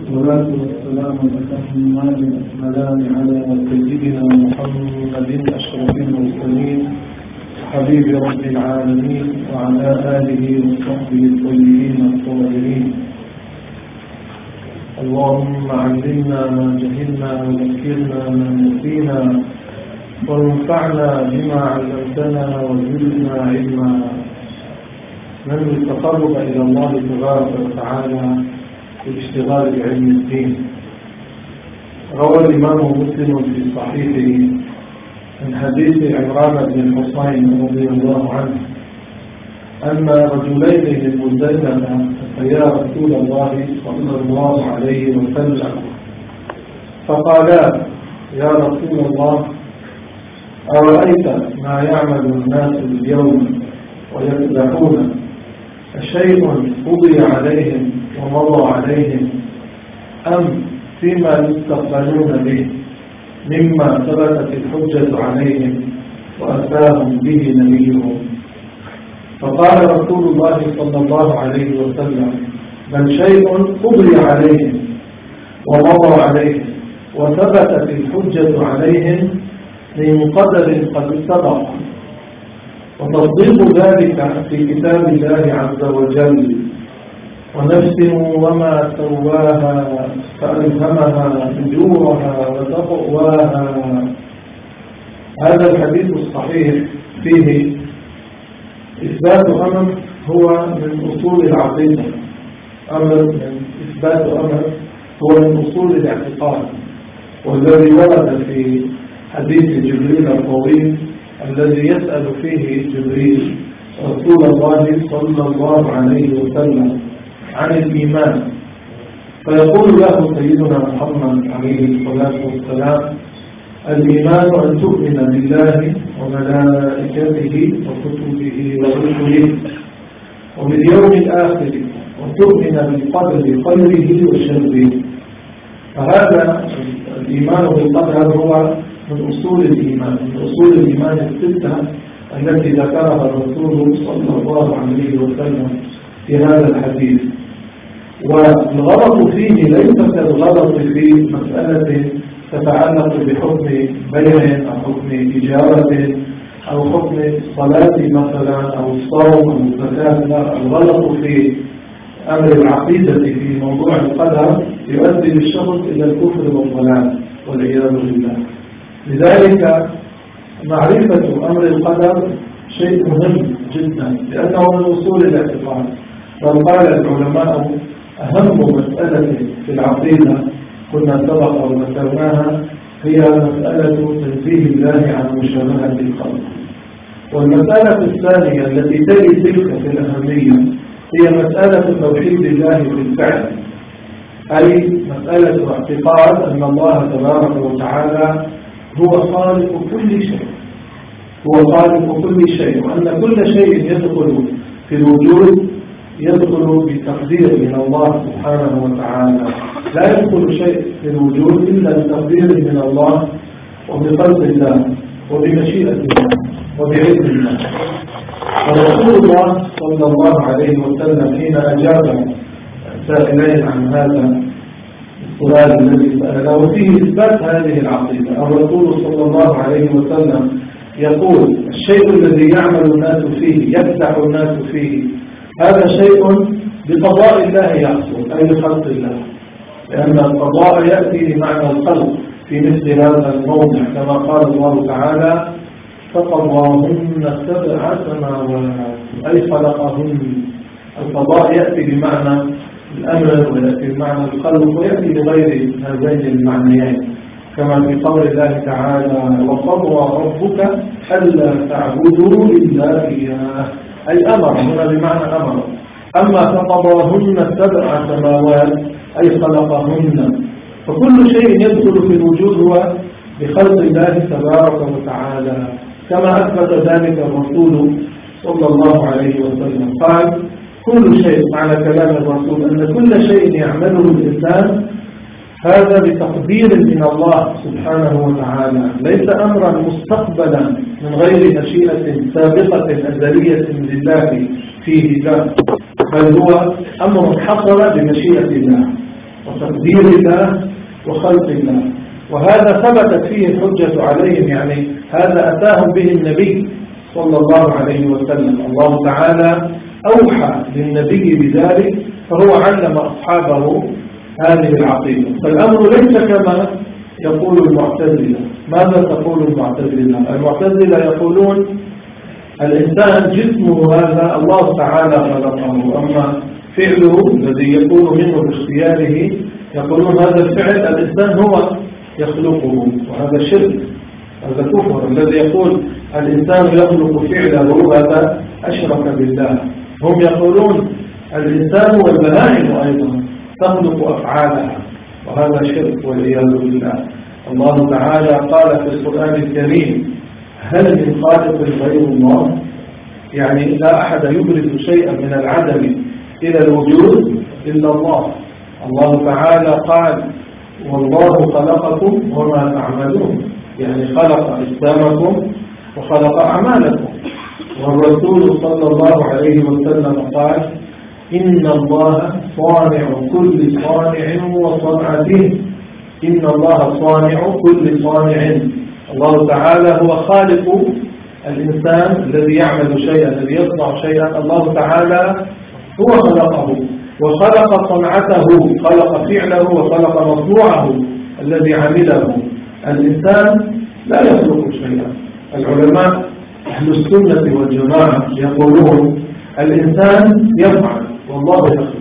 والصلاة والسلام الأتمان الأكملان على سيدنا محمد أشرف المرسلين حبيب رب العالمين وعلى آله وصحبه الطيبين الطاهرين. اللهم علمنا ما جهلنا وذكرنا ما نسينا وانفعنا بما علمتنا وزدنا علما. من التقرب إلى الله تبارك وتعالى بالاشتغال بعلم الدين. روى الإمام مسلم في صحيحه من حديث عمران بن الحصين رضي الله عنه أن رجلين من مزدلفة أتيا رسول الله صلى الله عليه وسلم فقالا: يا رسول الله، أرأيت ما يعمل الناس اليوم ويفلحون، أشيء قضي عليهم ومضى عليهم أم فيما يستقبلون به مما ثبتت الحجة عليهم وأتاهم به نبيهم؟ فقال رسول الله صلى الله عليه وسلم: بل شيء قضي عليهم ومضى عليهم وثبتت الحجة عليهم من قدر قد سبق، وتصديق ذلك في كتاب الله عز وجل، ونفس وما سواها فألهمها فجورها وتقواها. هذا الحديث الصحيح فيه إثبات أمر هو من أصول العقيدة، إثبات أمر هو من أصول الاعتقاد، والذي ورد في حديث جبريل الطويل الذي يسأل فيه جبريل رسول الله صلى الله عليه وسلم عن الإيمان، فيقول له سيدنا محمد عليه الصلاة والسلام: الإيمان أن تؤمن بالله وملائكته وكتبه ورسله وباليوم الآخر وتؤمن بالقدر خيره وشره. فهذا الإيمان بالقدر هو من أصول الإيمان، من أصول الإيمان الستة التي ذكرها الرسول صلى الله عليه وسلم في هذا الحديث. والغلط فيه ليس كالغلط في مسألة تتعلق بحكم بيع أو حكم تجارة أو حكم الصلاة مثلا أو الصوم أو الزكاة. لا، الغلط في أمر العقيدة في موضوع القدر يؤدي بالشخص إلى الكفر والضلال والعياذ بالله. لذلك معرفة أمر القدر شيء مهم جدا، لأنه من أصول الاعتقاد. بل قال العلماء: أهم مسألة في العقيدة كنا سبق وذكرناها هي مسألة تنزيه الله عن مشابهة الخلق. والمسألة الثانية التي تلي تلك في الأهمية هي مسألة توحيد الله في الفعل، أي مسألة اعتقاد أن الله تبارك وتعالى هو خالق كل شيء، هو خالق كل شيء، وأن كل شيء يدخل في الوجود يدخل بتقدير من الله سبحانه وتعالى. لا يدخل شيء في الوجود إلا بتقدير من الله وبقدر الله وبمشيئة الله وبعلم الله. ورسول الله صلى الله عليه وسلم حين أجاب سائلين عن هذا السؤال الذي سأله وفيه إثبات هذه العقيدة، الرسول صلى الله عليه وسلم يقول: الشيء الذي يعمل الناس فيه يفتح الناس فيه هذا شيء بقضاء الله يحصل، أي بخلق الله، لأن القضاء يأتي بمعنى الخلق في مثل هذا الموضع، كما قال الله تعالى: فقضاهن 7 سماوات، أي خلقهن. القضاء يأتي بمعنى الأمر ويأتي بمعنى الخلق ويأتي بغير هذين المعنيين، كما في قول الله تعالى: وقضى ربك ألا تعبدوا إلا إياه، أي أمر، هنا بمعنى أمر. أما فقضاهن 7 سماوات أي خلقهن. فكل شيء يدخل في الوجود هو بخلق الله تبارك وتعالى، كما أثبت ذلك الرسول صلى الله عليه وسلم. قال: كل شيء، معنى كلام الرسول أن كل شيء يعمله الإنسان هذا بتقدير من الله سبحانه وتعالى، ليس أمرا مستقبلا من غير مشيئة سابقة أزلية لله فيه لا، بل هو أمر حصل بمشيئة الله. تقدير الله وخلق الله. وهذا ثبتت فيه الحجة عليهم، يعني هذا أتاهم به النبي صلى الله عليه وسلم. الله تعالى أوحى للنبي بذلك، فهو علم أصحابه هذه العقيدة. فالأمر ليس كما يقول المعتزلة. ماذا تقول المعتزلة؟ المعتزلة يقولون الإنسان جسمه هذا الله تعالى خلقه، أما فعله الذي يكون منه باختياره يقولون هذا الفعل الإنسان هو يخلقه، وهذا شرك، هذا كفر. الذي يقول الإنسان يخلق فعله هذا أشرك بالله. هم يقولون الإنسان والبهائم أيضا تخلق أفعالها، وهذا شرك والعياذ بالله. الله تعالى قال في القرآن الكريم هل من خالق غير الله؟ يعني لا أحد يبرز شيئا من العدم إلى الوجود إلا الله. الله تعالى قال والله خلقكم وما تعملون، يعني خلق أجسامكم وخلق أعمالكم. والرسول صلى الله عليه وسلم قال إن الله صانع كل صانع وصنعته، إن الله صانع كل صانع. الله تعالى هو خالق الإنسان الذي يعمل شيئا، الذي يصنع شيئا. الله تعالى هو خلقه وخلق صنعته، خلق فعله وخلق مصنوعه الذي عمله. الإنسان لا يخلق شيئا. العلماء أهل السنة والجماعة يقولون الإنسان يفعل والله يخلق.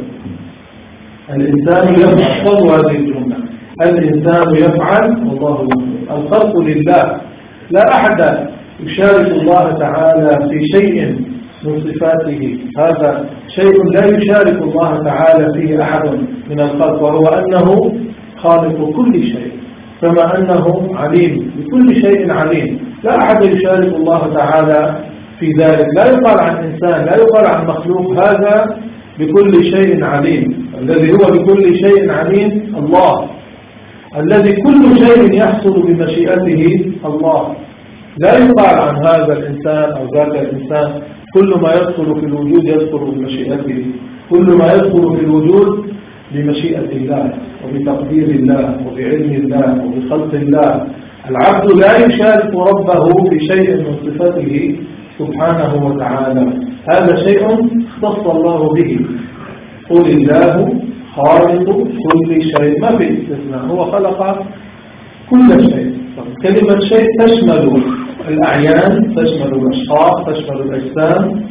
الإنسان يفعل، خذوا هذه الجملة، الإنسان يفعل والله يخلق. الخلق لله، لا أحد يشارك الله تعالى في شيء من صفاته. هذا شيء لا يشارك الله تعالى فيه أحد من الخلق، وهو أنه خالق كل شيء، كما أنه عليم بكل شيء عليم. لا أحد يشارك الله تعالى في ذلك. لا يقال عن إنسان، لا يقال عن مخلوق هذا بكل شيء عليم. الذي هو بكل شيء عليم الله، الذي كل شيء يحصل بمشيئته الله. لا يقال عن هذا الإنسان أو ذاك الإنسان كل ما يدخل في الوجود يدخل بمشيئته، كل ما يدخل في الوجود بمشيئة الله وبتقدير الله وبعلم الله وبخلق الله. العبد لا يشارك ربه في شيء من صفته سبحانه وتعالى. هذا شيء اختص الله به. قل الله خالق كل شيء، ما في استثناء، هو خلق كل شيء. كلمة شيء تشمل الأعيان، تشمل الأشخاص، تشمل الأجسام،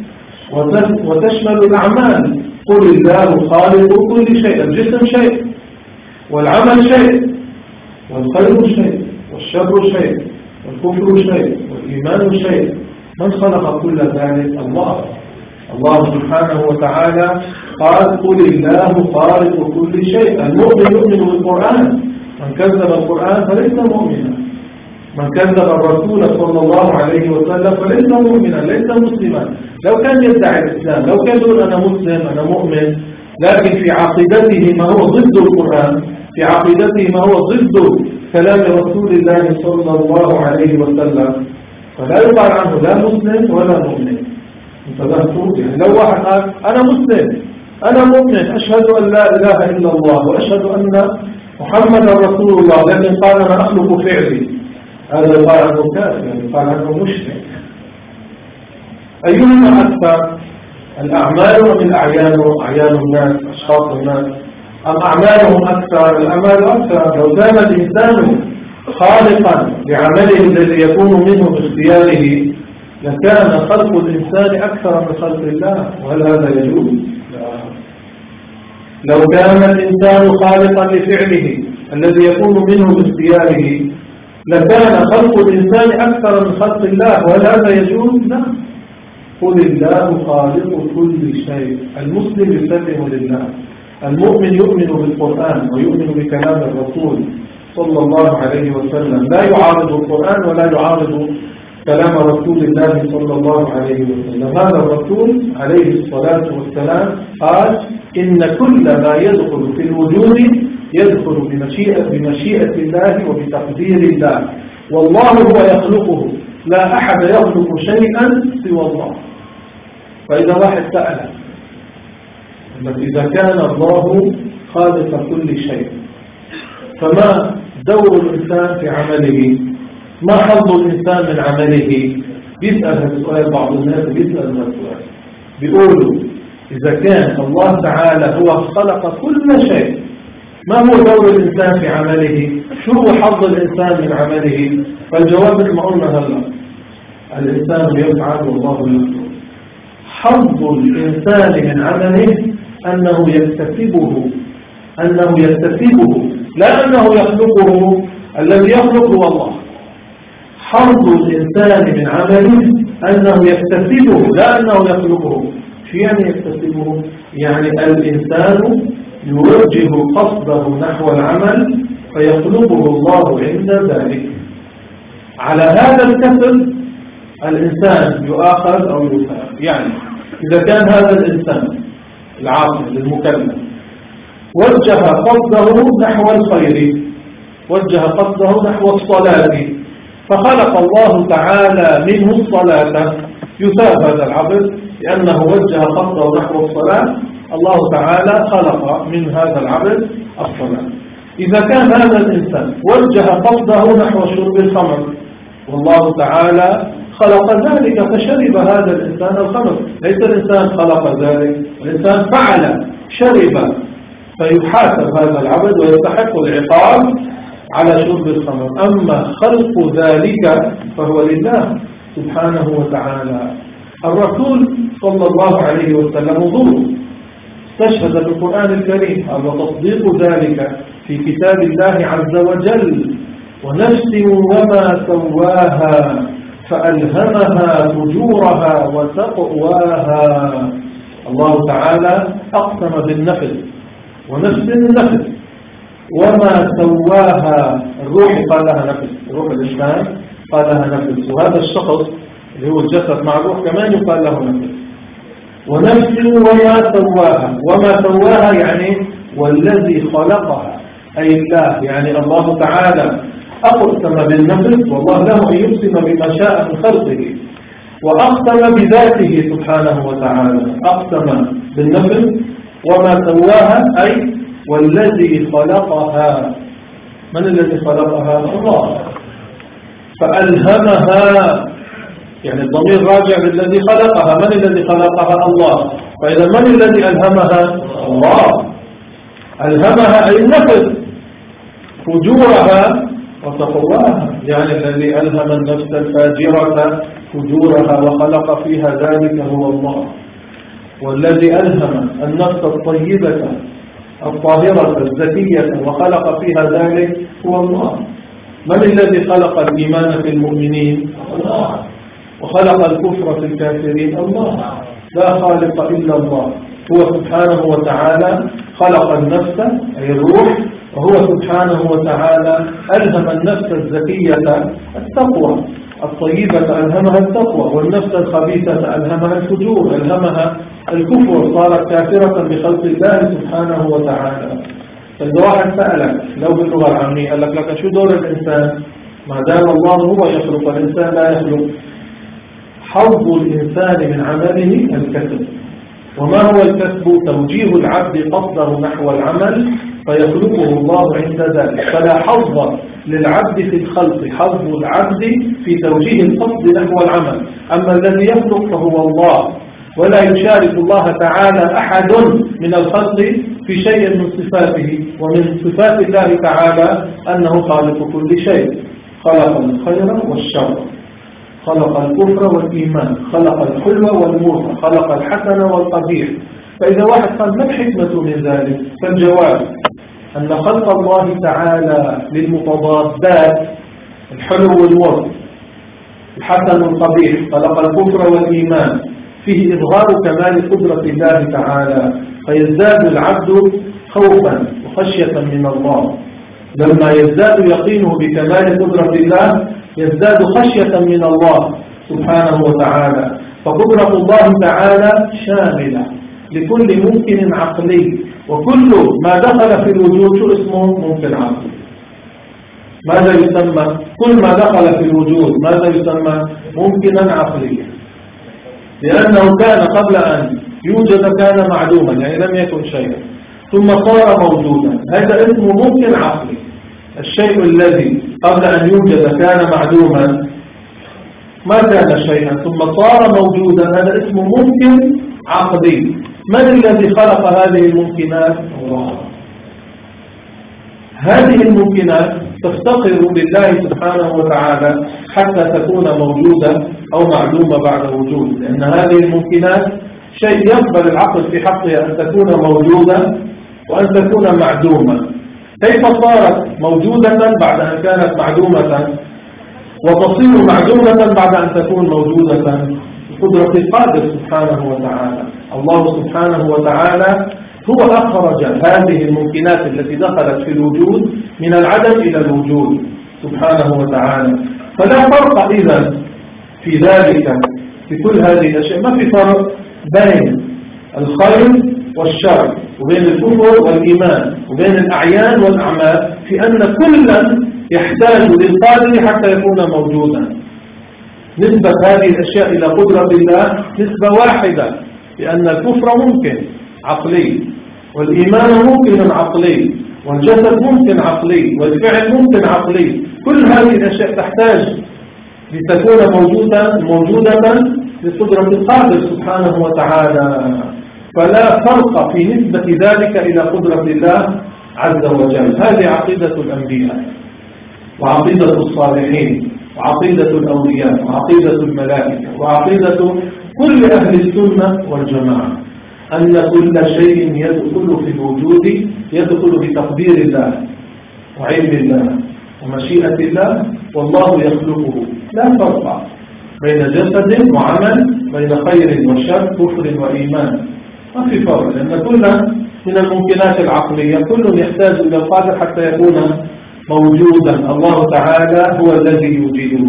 وتشمل الأعمال. قل الله خالق كل شيء. الجسم شيء، والعمل شيء، والخير شيء، والشر شيء، والكفر شيء، والإيمان شيء. من خلق كل ذلك؟ الله. الله سبحانه وتعالى قال قل الله خالق كل شيء. المؤمن يؤمن بالقرآن، من كذب القرآن فليس مؤمنا، من كذب الرسول صلى الله عليه وسلم فليس مؤمنا، ليس مسلما. لو كان يدعي الإسلام، لو كان يقول أنا مسلم أنا مؤمن، لكن في عقيدته ما هو ضد القرآن، في عقيدته ما هو ضد كلام رسول الله صلى الله عليه وسلم، فلا يقال عنه لا مسلم ولا مؤمن. انتبهتوا؟ يعني لو واحد قال أنا مسلم أنا مؤمن أشهد أن لا إله إلا الله وأشهد أن محمد رسول الله، لكن قال أنا أخلق فعلي، هذا يقال عنه كافر، يعني يقال عنه مشرك. أيهما أكثر؟ الأعمال من أعيان الناس، أشخاص الناس، أم أعمالهم أكثر؟ الأعمال أكثر. لو كان الإنسان خالقا لعمله الذي يكون منه باختياره لكان خلق الإنسان أكثر من خلق الله، وهل هذا يجوز؟ لا. لو كان الإنسان خالقا لفعله الذي يكون منه باختياره لكان خلق الإنسان أكثر من خلق الله، وهل هذا يجوز؟ لا. قل الله خالق كل شيء. المسلم يسلم لله، المؤمن يؤمن بالقرآن ويؤمن بكلام الرسول صلى الله عليه وسلم، لا يعارض القرآن ولا يعارض كلام رسول الله صلى الله عليه وسلم. هذا الرسول عليه الصلاة والسلام قال إن كل ما يدخل في الوجود يدخل بمشيئة الله وبتقدير الله، والله هو يخلقه، لا أحد يخلق شيئا سوى الله. فإذا واحد سأل إذا كان الله خالق كل شيء. فما دور الإنسان في عمله؟ ما حظ الإنسان من عمله؟ بيسأل هذا السؤال بعض الناس، بيسأل هذا السؤال، بيقولوا إذا كان الله تعالى هو خلق كل شيء، ما هو دور الإنسان في عمله؟ شو هو حظ الإنسان من عمله؟ فالجواب مثل ما قلنا هلا، الإنسان يفعل والله يخلق. حظ الإنسان من عمله أنه يكتسبه، لا أنه يخلقه. الذي يخلق هو الله. حظ الإنسان من عمله أنه يكتسبه لا أنه يخلقه. شو يعني يكتسبه؟ يعني الإنسان يوجه قصده نحو العمل فيخلقه الله عند ذلك. على هذا الكسب الإنسان يؤاخذ أو يثاب. يعني إذا كان هذا الإنسان العاقل المكلف وجه قصده نحو الخير، وجه قصده نحو الصلاة، فخلق الله تعالى منه الصلاة، يثاب هذا العبد لأنه وجه قصده نحو الصلاة. الله تعالى خلق من هذا العبد الصلاة. إذا كان هذا الإنسان وجه قصده نحو شرب الخمر، والله تعالى خلق ذلك فشرب هذا الإنسان الخمر. ليس الإنسان خلق ذلك، الإنسان فعل شرب، فيحاسب هذا العبد ويستحق العقاب على شرب الخمر. أما خلق ذلك فهو لله سبحانه وتعالى. الرسول صلى الله عليه وسلم ظهور استشهد بالقرآن الكريم وتصديق ذلك في كتاب الله عز وجل: ونفس وما سواها فألهمها فجورها وتقواها. الله تعالى أقسم بالنفس، ونفس النفس وما سواها. الروح قال لها نفس، روح الإنسان قال لها نفس، وهذا الشخص اللي هو الجسد مع الروح كمان يقال له نفس. ونفس وما سواها، وما سواها يعني والذي خلقها، أي الله، يعني الله تعالى أقسم بالنفس، والله له أن يقسم بما شاء من خلقه، وأقسم بذاته سبحانه وتعالى. أقسم بالنفس وما سواها أي والذي خلقها. من الذي خلقها؟ الله. فألهمها، يعني الضمير راجع للذي خلقها. من الذي خلقها؟ الله. فإذا من الذي ألهمها؟ الله. ألهمها أي النفس فجورها وتقواها، يعني الذي ألهم النفس الفاجرة فجورها وخلق فيها ذلك هو الله. والذي ألهم النفس الطيبة الطاهرة الزكية وخلق فيها ذلك هو الله. من الذي خلق الإيمان في المؤمنين؟ الله. وخلق الكفر في الكافرين؟ الله. لا خالق إلا الله. هو سبحانه وتعالى خلق النفس أي الروح، وهو سبحانه وتعالى ألهم النفس الزكية التقوى، الطيبة ألهمها التقوى، والنفس الخبيثة ألهمها الفجور، ألهمها الكفر، صارت كافرة بخلق الله سبحانه وتعالى. فإذا واحد سألك لو باللغة العامية قال لك شو دور الإنسان؟ ما دام الله هو يخلق، الإنسان لا يخلق. حظ الإنسان من عمله الكسب. وما هو الكسب؟ توجيه العبد قصده نحو العمل فيخلقه الله عند ذلك. فلا حظ للعبد في الخلق، حظ العبد في توجيه القصد نحو العمل. أما الذي يخلق فهو الله، ولا يشارك الله تعالى أحد من الخلق في شيء من صفاته. ومن صفات الله تعالى أنه خالق كل شيء، خلق الخير والشر، خلق الكفر والإيمان، خلق الحلو والمر، خلق الحسن والقبيح. فإذا واحد قال ما الحكمة من ذلك؟ فالجواب أن خلق الله تعالى للمتضادات الحلو والمر، الحسن والقبيح، خلق الكفر والإيمان، فيه إظهار كمال قدرة الله تعالى، فيزداد العبد خوفا وخشية من الله. لما يزداد يقينه بكمال قدرة الله يزداد خشية من الله سبحانه وتعالى. فقدرة الله تعالى شاملة لكل ممكن عقلي، وكل ما دخل في الوجود شو اسمه؟ ممكن عقلي. ماذا يسمى؟ كل ما دخل في الوجود ماذا يسمى؟ ممكنا عقليا، لأنه كان قبل أن يوجد كان معدوما، يعني لم يكن شيئا. ثم صار موجودا، هذا اسمه ممكن عقلي. الشيء الذي قبل أن يوجد كان معدوما ما كان شيئا ثم صار موجودا، هذا اسمه ممكن عقلي. من الذي خلق هذه الممكنات؟ الله. هذه الممكنات تفتقر لله سبحانه وتعالى حتى تكون موجودة أو معلومة بعد وجود، لأن هذه الممكنات شيء يقبل العقل في حقها أن تكون موجودة وأن تكون معدومة. كيف صارت موجودة بعد أن كانت معدومة وتصير معدومة بعد أن تكون موجودة؟ بقدرة القادر سبحانه وتعالى. الله سبحانه وتعالى هو أخرج هذه الممكنات التي دخلت في الوجود من العدم إلى الوجود سبحانه وتعالى. فلا فرق إذن في ذلك، في كل هذه الأشياء ما في فرق بين الخير والشر وبين الكفر والإيمان وبين الأعيان والأعمال، في أن كلا يحتاج للقادر حتى يكون موجودا. نسبة هذه الأشياء إلى قدرة الله نسبة واحدة، لأن الكفر ممكن عقلي، والإيمان ممكن عقلي، والجسد ممكن عقلي، والفعل ممكن عقلي. كل هذه الأشياء تحتاج لتكون موجودة لقدرة القادر سبحانه وتعالى. فلا فرق في نسبة ذلك إلى قدرة الله عز وجل. هذه عقيدة الأنبياء وعقيدة الصالحين وعقيدة الأولياء وعقيدة الملائكة وعقيدة كل أهل السنة والجماعة، أن كل شيء يدخل في الوجود يدخل بتقدير الله وعلم الله ومشيئة الله، والله يخلقه. لا فرق بين جسد وعمل، بين خير وشر، كفر وإيمان، ما في فرق، لأن كل من الممكنات العقلية كل يحتاج إلى القادر حتى يكون موجودا. الله تعالى هو الذي يوجده،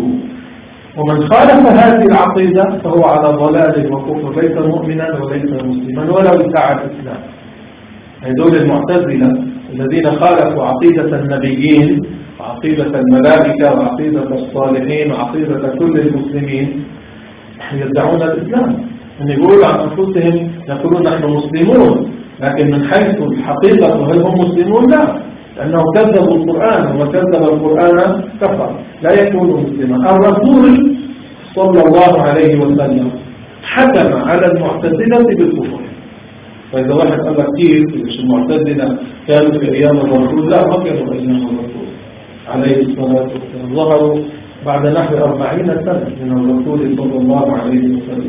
ومن خالف هذه العقيدة فهو على ضلال وكفر، ليس مؤمنا وليس مسلما ولو ادعى الإسلام. هذول المعتزلة الذين خالفوا عقيدة النبيين وعقيدة الملائكة وعقيدة الصالحين وعقيدة كل المسلمين يدعون الإسلام، أن يقولوا عن أنفسهم يقولون نحن مسلمون، لكن من حيث الحقيقة هل هم مسلمون؟ لا، لأنهم كذبوا القرآن، وما كذب القرآن كفر، لا يكون مسلما. الرسول صلى الله عليه وسلم حكم على المعتزلة بالكفر. فإذا واحد قال لك كيف مش المعتزلة كانوا في أيام الرسول؟ لا، ما كانوا في أيام الرسول عليه الصلاة والسلام، ظهروا بعد نحو 40 سنة من الرسول صلى الله عليه وسلم.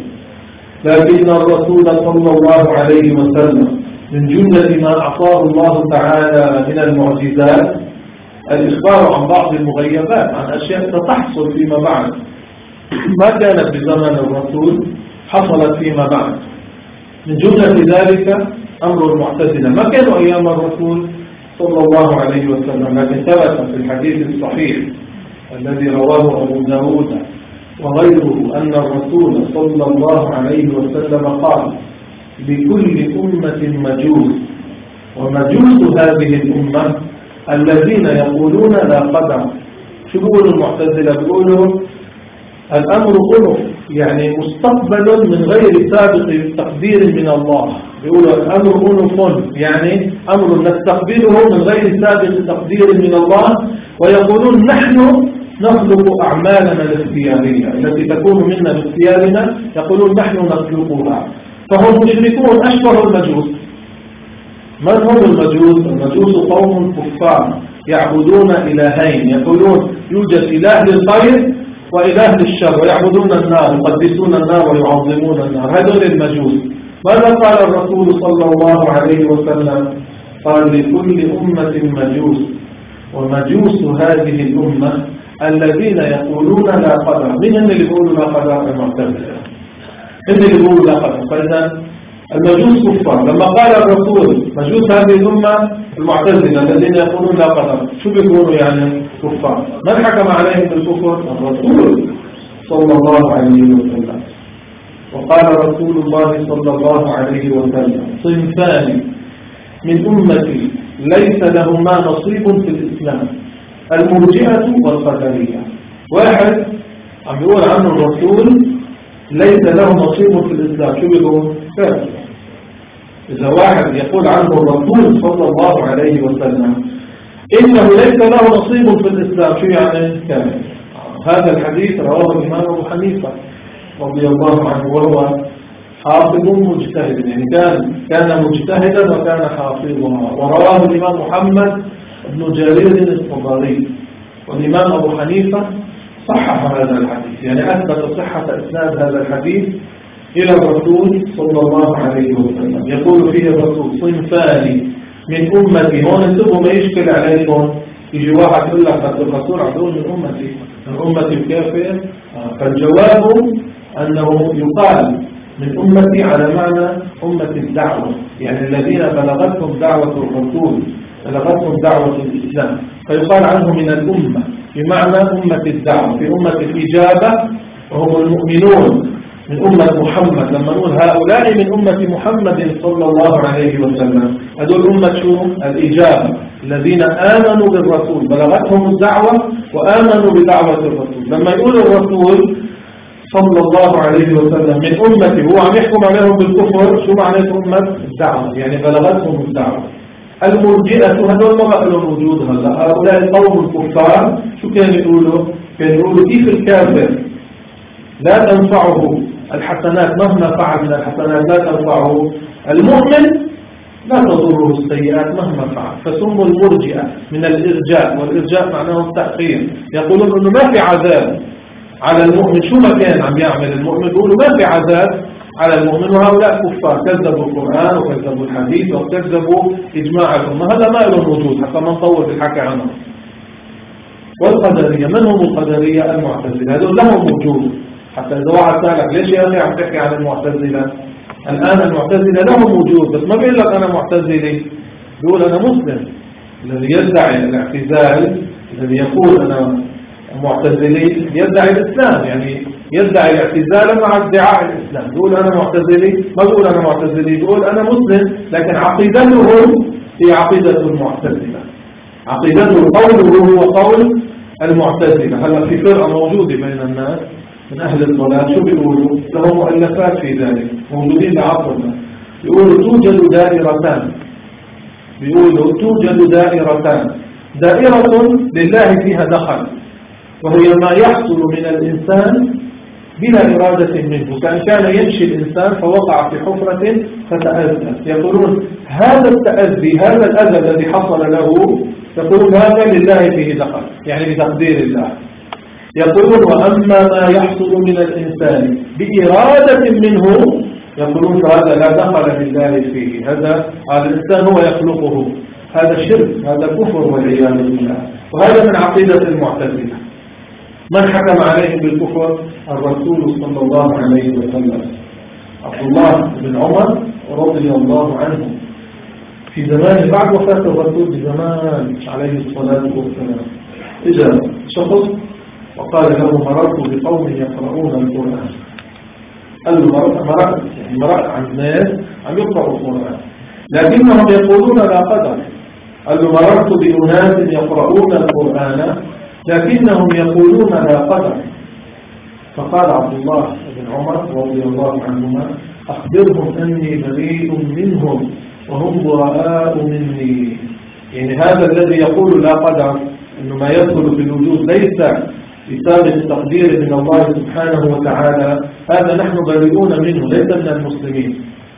لكن الرسول صلى الله عليه وسلم من جملة ما أعطاه الله تعالى من المعجزات الإخبار عن بعض المغيبات، عن أشياء ستحصل فيما بعد ما كانت بزمن الرسول حصلت فيما بعد. من جملة ذلك أمر المعتزلة، ما كانوا أيام الرسول صلى الله عليه وسلم، لكن ثبت في الحديث الصحيح الذي رواه أبو داود وغيره أن الرسول صلى الله عليه وسلم قال: لكل أمة مجوس، ومجوس هذه الأمة الذين يقولون لا قدر. شو بيقولوا المعتزلة؟ بيقولوا الأمر أنف، يعني مستقبل من غير سابق تقدير من الله. بيقولوا الأمر أنف، يعني أمر نستقبله من غير سابق تقدير من الله. ويقولون نحن نخلق أعمالنا الاختيارية التي تكون منا باختيارنا، يقولون نحن نخلقها. فهم مشركون أشبه المجوس. من هم المجوس؟ المجوس قوم كفار يعبدون إلهين، يقولون يوجد إله للخير وإله للشر، ويعبدون النار، يقدسون النار ويعظمون النار. هذول المجوس. ماذا قال الرسول صلى الله عليه وسلم؟ قال: لكل أمة مجوس، ومجوس هذه الأمة الذين يقولون لا قدر. من هم اللي يقولوا لا قدر؟ المعتزلة. هم اللي يقولوا لا قدر. فإذا المجوس كفار. لما قال الرسول مجوس هذه الأمة المعتزلة الذين يقولون لا قدر، شو بيقولوا يعني؟ كفار. من حكم عليهم بالكفر؟ الرسول صلى الله عليه وسلم. وقال رسول الله صلى الله عليه وسلم: صنفان من أمتي ليس لهما نصيب في الإسلام، المرجئة والقدرية. واحد عم يقول عنه الرسول ليس له نصيب في الإسلام، شو بيقول؟ كافر. إذا واحد يقول عنه الرسول صلى الله عليه وسلم إنه ليس له نصيب في الإسلام، شو يعني كامل؟ هذا الحديث رواه الإمام أبو حنيفة رضي الله عنه، وهو حافظ مجتهد، يعني كان مجتهدا وكان حافظا. ورواه الإمام محمد بن جرير الطبري، والإمام أبو حنيفة صحح هذا الحديث، يعني أثبت صحة إسناد هذا الحديث إلى الرسول صلى الله عليه وسلم. يقول فيه الرسول صنفان من أمتي. هون انتبهوا ما يشكل عليكم، يجي واحد يقول لك الرسول عدول من أمتي، من أمتي الكافر. فالجواب أنه يقال من أمتي على معنى أمة الدعوة، يعني الذين بلغتهم دعوة الرسول، بلغتهم دعوة الإسلام، فيقال عنه من الأمة بمعنى أمة الدعوة. في أمة الإجابة وهم المؤمنون من أمة محمد، لما نقول هؤلاء من أمة محمد صلى الله عليه وسلم، هذول أمة شو؟ الإجابة، الذين آمنوا بالرسول، بلغتهم الدعوة وآمنوا بدعوة الرسول. لما يقول الرسول صلى الله عليه وسلم من أمتي، هو عم يحكم عليهم بالكفر، شو معنى أمة الدعوة؟ يعني بلغتهم الدعوة. المرجئة هذول ما بقى لهم وجود هلا، هؤلاء القوم الكفار شو كانوا يقولوا؟ كانوا يقولوا كيف الكافر لا تنفعه الحسنات مهما فعل من الحسنات، لا تنفعه المؤمن لا تضره السيئات مهما فعل، فسموا المرجئة من الإرجاء، والإرجاء معناه التأخير. يقولون أنه ما في عذاب على المؤمن، شو ما كان عم يعمل المؤمن يقولوا ما في عذاب على المؤمن. وهؤلاء كفار كذبوا القرآن وكذبوا الحديث وكذبوا إجماع الأمة، هذا ما له وجود حتى ما نطول بالحكي عنه. والقدرية، من هم القدرية؟ المعتزلة، هذول لهم وجود. حتى إذا واحد سألك ليش يا أخي عم تحكي عن المعتزلة الآن؟ المعتزلة لهم وجود، بس ما بيقول لك أنا معتزلي، بيقول أنا مسلم. الذي يدعي الاعتزال، الذي يقول أنا معتزلي يدعي الإسلام، يعني يدعي الاعتزال مع ادعاء الإسلام. بيقول أنا معتزلي، ما بيقول أنا معتزلي، بيقول أنا مسلم، لكن عقيدتهم هي عقيدة المعتزلة، عقيدته قوله هو قول المعتزلة. هلا في فرقة موجودة بين الناس من أهل الضلال، شو بيقولوا؟ لهم مؤلفات في ذلك موجودين بعصرنا. بيقولوا توجد دائرتان، بيقولوا توجد دائرتان، دائرة لله فيها دخل، وهي ما يحصل من الإنسان بلا إرادة منه، كان يمشي الإنسان فوقع في حفرة فتأذى. يقولون هذا التأذي، هذا الأذى الذي حصل له، يقولون هذا لله فيه دخل، يعني بتقدير الله. يقولون وأما ما يحصل من الإنسان بإرادة منه، يقولون فهذا لا دخل لله فيه، هذا الإنسان هو يخلقه، هذا شرك، هذا كفر والعياذ بالله. وهذا من عقيدة المعتزلة. من حكم عليهم بالكفر؟ الرسول صلى الله عليه وسلم. عبد الله بن عمر رضي الله عنه في زمان بعد وفاة الرسول بزمان عليه الصلاة والسلام، إجا شخص وقال له مررت بقوم يقرؤون القرآن. قال له مرأت عن ناس عم يقرأوا القرآن لكنهم يقولون لا قدر. قال له مررت بأناس يقرؤون القرآن لكنهم يقولون لا قدر. فقال عبد الله بن عمر رضي الله عنهما أخبرهم أني بريء منهم وهم براء مني. يعني هذا الذي يقول لا قدر، أنه ما يدخل في الوجود ليس بسبب التقدير من الله سبحانه وتعالى، هذا نحن بريئون منه، ليس من المسلمين،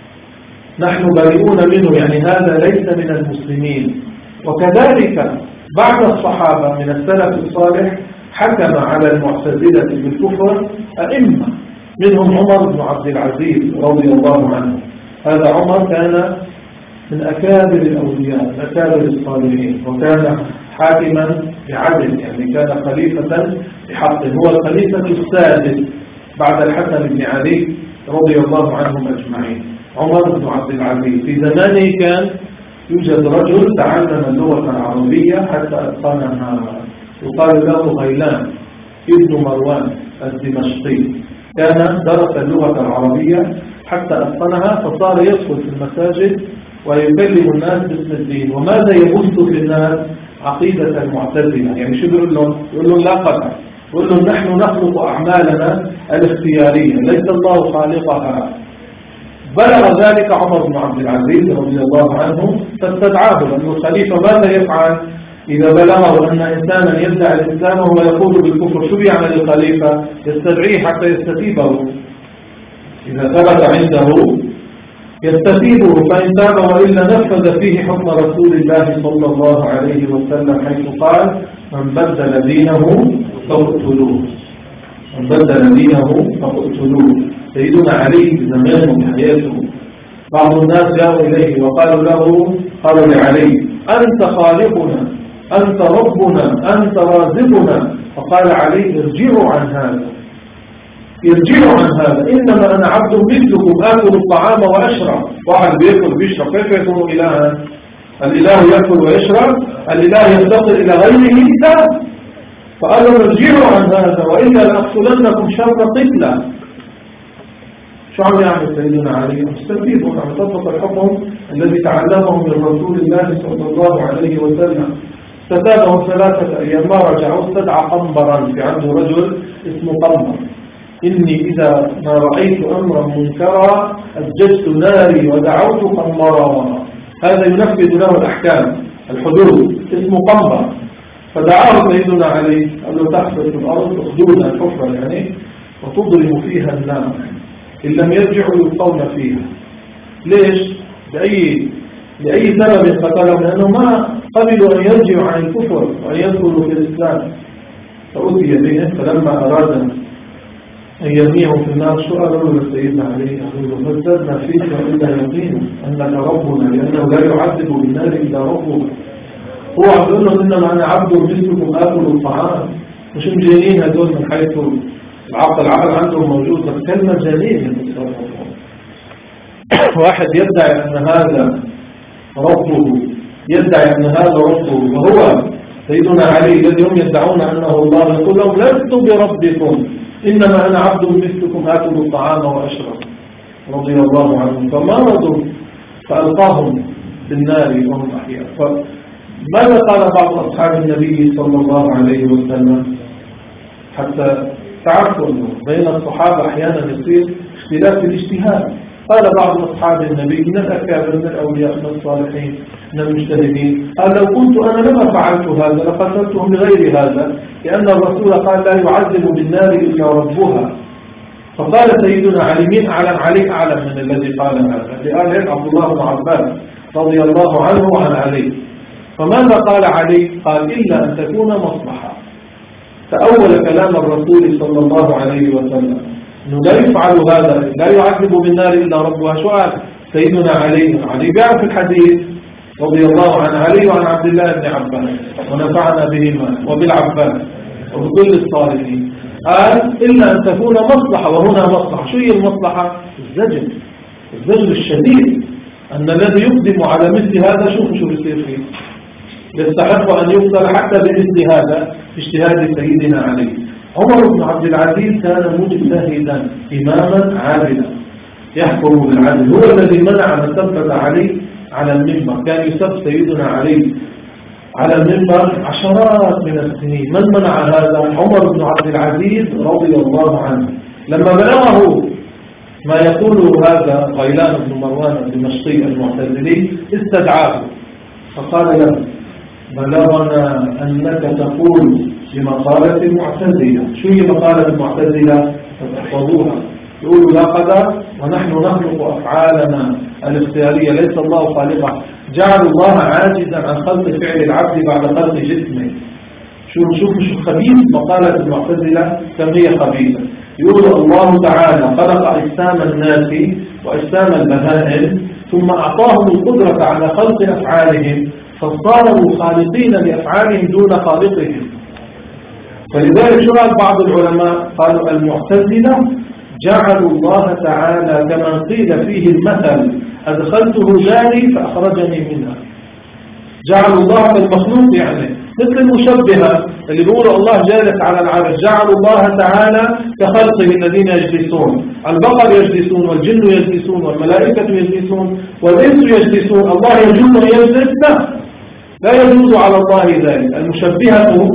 نحن بريئون منه، يعني هذا ليس من المسلمين. وكذلك بعد الصحابة من السلف الصالح حكم على المعتزلة بالكفر أئمة، منهم عمر بن عبد العزيز رضي الله عنه. هذا عمر كان من أكابر الأولياء، من أكابر الصالحين، وكان حاكما بعدل، يعني كان خليفة بحق، هو الخليفة السادس بعد الحسن بن علي رضي الله عنهم أجمعين. عمر بن عبد العزيز في زمانه كان يوجد رجل تعلم اللغة العربية حتى أتقنها، يقال له غيلان ابن مروان الدمشقي، كان درس اللغة العربية حتى أتقنها، فصار يدخل في المساجد ويكلم الناس باسم الدين. وماذا يبث في الناس؟ عقيدة المعتزلة. يعني شو بيقول لهم؟ يقول لهم لا قدر، يقول لهم نحن نخلق أعمالنا الاختيارية، ليس الله خالقها، بلغ ذلك عمر بن عبد العزيز رضي الله عنه فاستدعاه، لأن الخليفة ماذا يفعل إذا بلغه أن إنسانا يدعي الإسلام وهو يقول بالكفر؟ شو بيعمل الخليفة؟ يستدعيه حتى يستتيبه. إذا ثبت عنده يستتيبه، فإن تاب وإلا نفذ فيه حكم رسول الله صلى الله عليه وسلم، حيث قال: من بدل دينه فاقتلوه. من بدل دينه فاقتلوه. سيدنا علي بزمانه بحياته بعض الناس جاءوا إليه وقالوا له، قالوا لعلي: أنت خالقنا، أنت ربنا، أنت رازقنا. فقال علي: ارجعوا عن هذا، ارجعوا عن هذا، إنما أنا عبد مثلكم آكل الطعام وأشرب. واحد بيأكل بيشرب، كيف يكون إلها؟ الإله يأكل ويشرب؟ الإله يفتقر إلى غيره؟ لا. فقالوا: ارجعوا عن هذا وإلا لأقتلنكم شر قتلة. شو عم يعمل سيدنا علي؟ مستفيد عم يطبق الحكم الذي تعلمه من رسول الله صلى الله عليه وسلم. استتابهم 3 أيام، ما رجعوا. استدعى قنبرا، في عنده رجل اسمه قنبر: إني إذا ما رأيت أمرا منكرا أسجدت ناري ودعوت قنبرا. هذا ينفذ له الأحكام الحدود، اسمه قنبر. فدعاه سيدنا علي، قال له: تحفر في الأرض حدودا، حفرة يعني، وتضرم فيها النار، إن لم يرجعوا يلقون فيها. ليش؟ لأي سبب قتلهم؟ لأنه ما قبلوا أن يرجعوا عن الكفر وأن يدخلوا في الإسلام. فأتي بهم، فلما أراد أن يرميهم في النار، شو قالوا له سيدنا علي؟ قالوا له: فازددنا فيك إلا يقين أنك ربنا، لأنه لا يعذب بالنار إلا ربنا. هو عم يقول لهم: إنما أنا عبد مثلكم آكل الطعام. مش مجانين هدول من حيث العقل عندهم موجود، بس كلمة جانين. واحد يدعي أن هذا ربه، يدعي أن هذا ربه، وهو سيدنا علي الذي هم يدعون أنه الله، يقول لهم: لست بربكم، إنما أنا عبد مثلكم آكل الطعام وأشرب، رضي الله عنهم. فما رضوا فألقاهم في النار وهم أحياء. فماذا قال بعض أصحاب النبي صلى الله عليه وسلم؟ حتى تعرفوا أنه بين الصحابة أحيانا يصير اختلاف في الاجتهاد. قال بعض أصحاب النبي من الأكابر، من الأولياء، من الصالحين، من المجتهدين، قال: لو كنت أنا لما فعلت هذا لقتلتهم لغير هذا، لأن الرسول قال: لا يعذب بالنار إلا ربها. فقال سيدنا علي: مين أعلم؟ علي أعلم من الذي قال هذا. قال هيك عبد الله بن عباس رضي الله عنه وعن علي. فماذا قال علي؟ قال: إلا أن تكون مصلحة. تأول كلام الرسول صلى الله عليه وسلم أنه لا يفعل هذا، لا يعذب بالنار إلا ربها. شو قال سيدنا علي؟ علي بيعرف الحديث رضي الله عن علي وعن عبد الله بن عباس، ونفعنا بهما وبالعباس وبكل الصالحين. قال: إلا أن تكون مصلحة، وهنا مصلحة. شو هي المصلحة؟ الزجر الشديد، أن الذي يقدم على مثل هذا شو بيصير فيه، يستحق أن يقتل حتى بمثل هذا اجتهاد سيدنا علي. عمر بن عبد العزيز كان مجتهدا إماما عادلا يحكم بالعدل، هو الذي منع من ثبت علي على المنبر. كان يسب سيدنا علي على المنبر عشرات من السنين. من منع هذا؟ عمر بن عبد العزيز رضي الله عنه. لما بلغه ما يقول هذا غيلان بن مروان الدمشقي المعتزلي استدعاه فقال له: بلغنا أنك تقول بمقالة المعتزلة. شو هي مقالة المعتزلة؟ فتحفظوها. يقولوا: لا قدر ونحن نخلق أفعالنا الاختيارية، ليس الله خالقا. جعل الله عاجزا عن خلق فعل العبد بعد خلق جسمه. شوف خبيث مقالة المعتزلة كم هي خبيثة. يقول: الله تعالى خلق أجسام الناس وأجسام البهائم، ثم أعطاهم القدرة على خلق أفعالهم، فصاروا خالقين لأفعالهم دون خالقهم. فلذلك شرع بعض العلماء قالوا: المعتزلة جعلوا الله تعالى كما قيل فيه المثل: أدخلته جاري فأخرجني منها. جعلوا الله كالمخلوق، يعني مثل المشبهة اللي بيقولوا الله جالس على العرش. جعلوا الله تعالى كخلقه الذين يجلسون، البقر يجلسون، والجن يجلسون، والملائكة يجلسون، والإنس يجلسون. الله يجوز ويجلس؟ لا يجوز على الله ذلك. المشبهة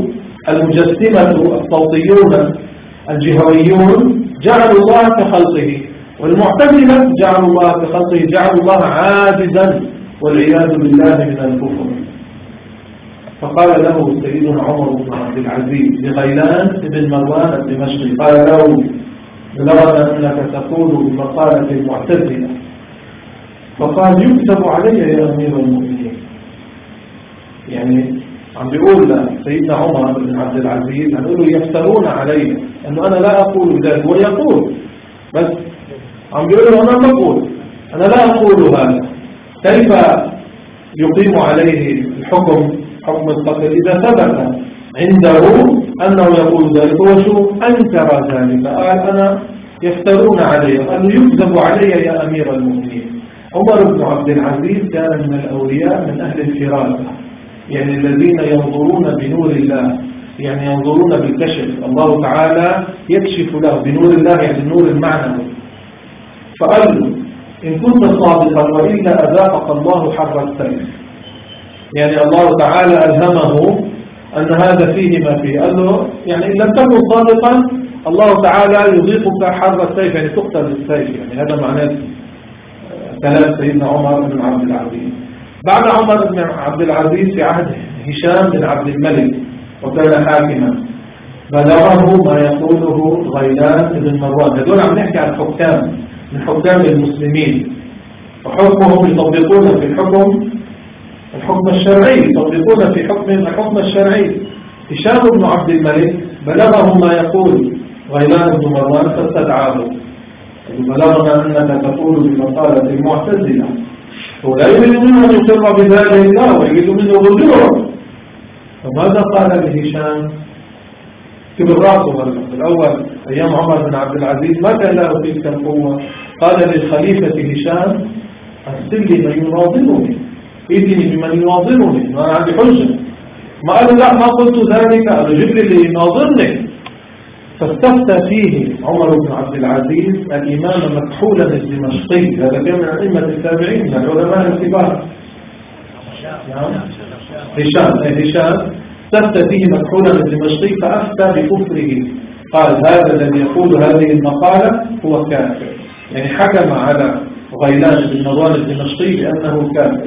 المجسمة الصوتيون الجهويون جعلوا الله كخلقه. والمعتزلة جعلوا الله كخلقه، جعلوا الله عاجزا والعياذ بالله من الكفر. فقال له سيدنا عمر بن عبد العزيز لغيلان بن مروان الدمشقي، قال له: بلغنا أنك تقول بمقالة المعتزلة. فقال: يكتب علي يا أمير المؤمنين. يعني عم بيقول سيدنا عمر بن عبد العزيز، عم بيقولوا يفترون علي أنه أنا لا أقول ذلك، هو يقول، بس عم بيقولوا أنا بقول، أنا لا أقول هذا. كيف يقيم عليه الحكم، حكم القتل، إذا ثبت عنده أنه يقول ذلك؟ هو شو أنكر ذلك، قال أنا يفترون علي، قال يكذب علي يا أمير المؤمنين. عمر بن عبد العزيز كان من الأولياء من أهل الفراسة، يعني الذين ينظرون بنور الله، يعني ينظرون بالكشف، الله تعالى يكشف له بنور الله، يعني النور المعنوي. فقال له: إن كنت صادقا وإلا أذاقك الله حر السيف. يعني الله تعالى ألهمه أن هذا فيه ما فيه. قال له: يعني إن لم تكن صادقا الله تعالى يذيقك حر السيف، يعني تقتل بالسيف. يعني هذا معناه كلام سيدنا عمر بن عبد العزيز. بعد عمر بن عبد العزيز في عهد هشام بن عبد الملك وكان حاكما، بلغه ما يقوله غيلان بن مروان. هذول عم نحكي عن حكام من حكام المسلمين، وحكمهم يطبقون في الحكم الشرعي، يطبقون في الحكم الشرعي. هشام بن عبد الملك بلغه ما يقول غيلان بن مروان فاستدعاه: بلغنا أنك تقول بمقالة المعتزلة، ولا يريد منه أن يقر بذلك الله ويريد منه رجوعه. فماذا قال لهشام؟ كبر راسه الأول أيام عمر بن عبد العزيز ما كان له تلك القوة. قال للخليفة هشام: أرسل لي من يناظرني، ائتني بمن يناظرني، أنا عندي حجة. ما قال لا ما قلت ذلك، قال جيب لي اللي يناظرني. فاستفتى فيه عمر بن عبد العزيز الإمام مكحولا الدمشقي، هذا كان من أئمة التابعين من العلماء الكبار. هشام استفتى فيه مكحولا الدمشقي فأفتى بكفره، قال: هذا الذي يقول هذه المقالة هو كافر. يعني حكم على غيلان بن مروان الدمشقي بأنه كافر.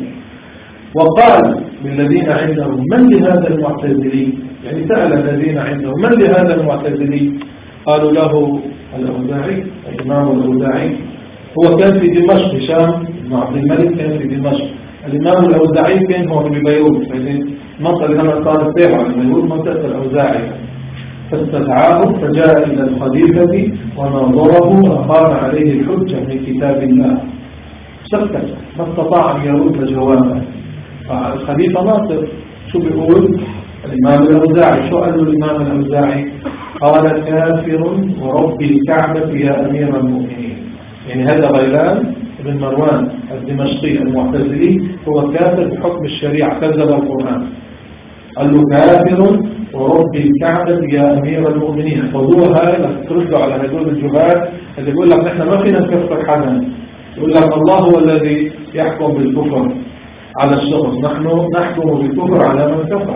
وقال للذين عنده: من لهذا المعتزلي؟ يعني سأل الذين عنده: من لهذا المعتزلي؟ قالوا له: الأوزاعي، الإمام الأوزاعي. هو كان في دمشق، هشام بن عبد الملك كان في دمشق، الإمام الأوزاعي كان هو في بيروت، المنطقة اللي كانت صارت تابعة لبيروت منطقة الأوزاعي. فاستدعاه فجاء إلى الخليفة وناظره وأقام عليه الحجة من كتاب الله. سكت، ما استطاع أن يرد جوابه. الخليفة ناصر شو بيقول؟ الإمام الأوزاعي شو قال له الإمام الأوزاعي؟ قال: كافر ورب الكعبة يا أمير المؤمنين. يعني هذا غيلان بن مروان الدمشقي المعتزلي هو كافر بحكم الشريعة، كذب القرآن. قال له: كافر ورب الكعبة يا أمير المؤمنين. فضوها لك تردوا على هدول الجهات اللي يقول لك نحن ما فينا نكفر حدا، يقول لك الله هو الذي يحكم بالكفر على الشخص، نحن نحكم بالكفر على من كفر.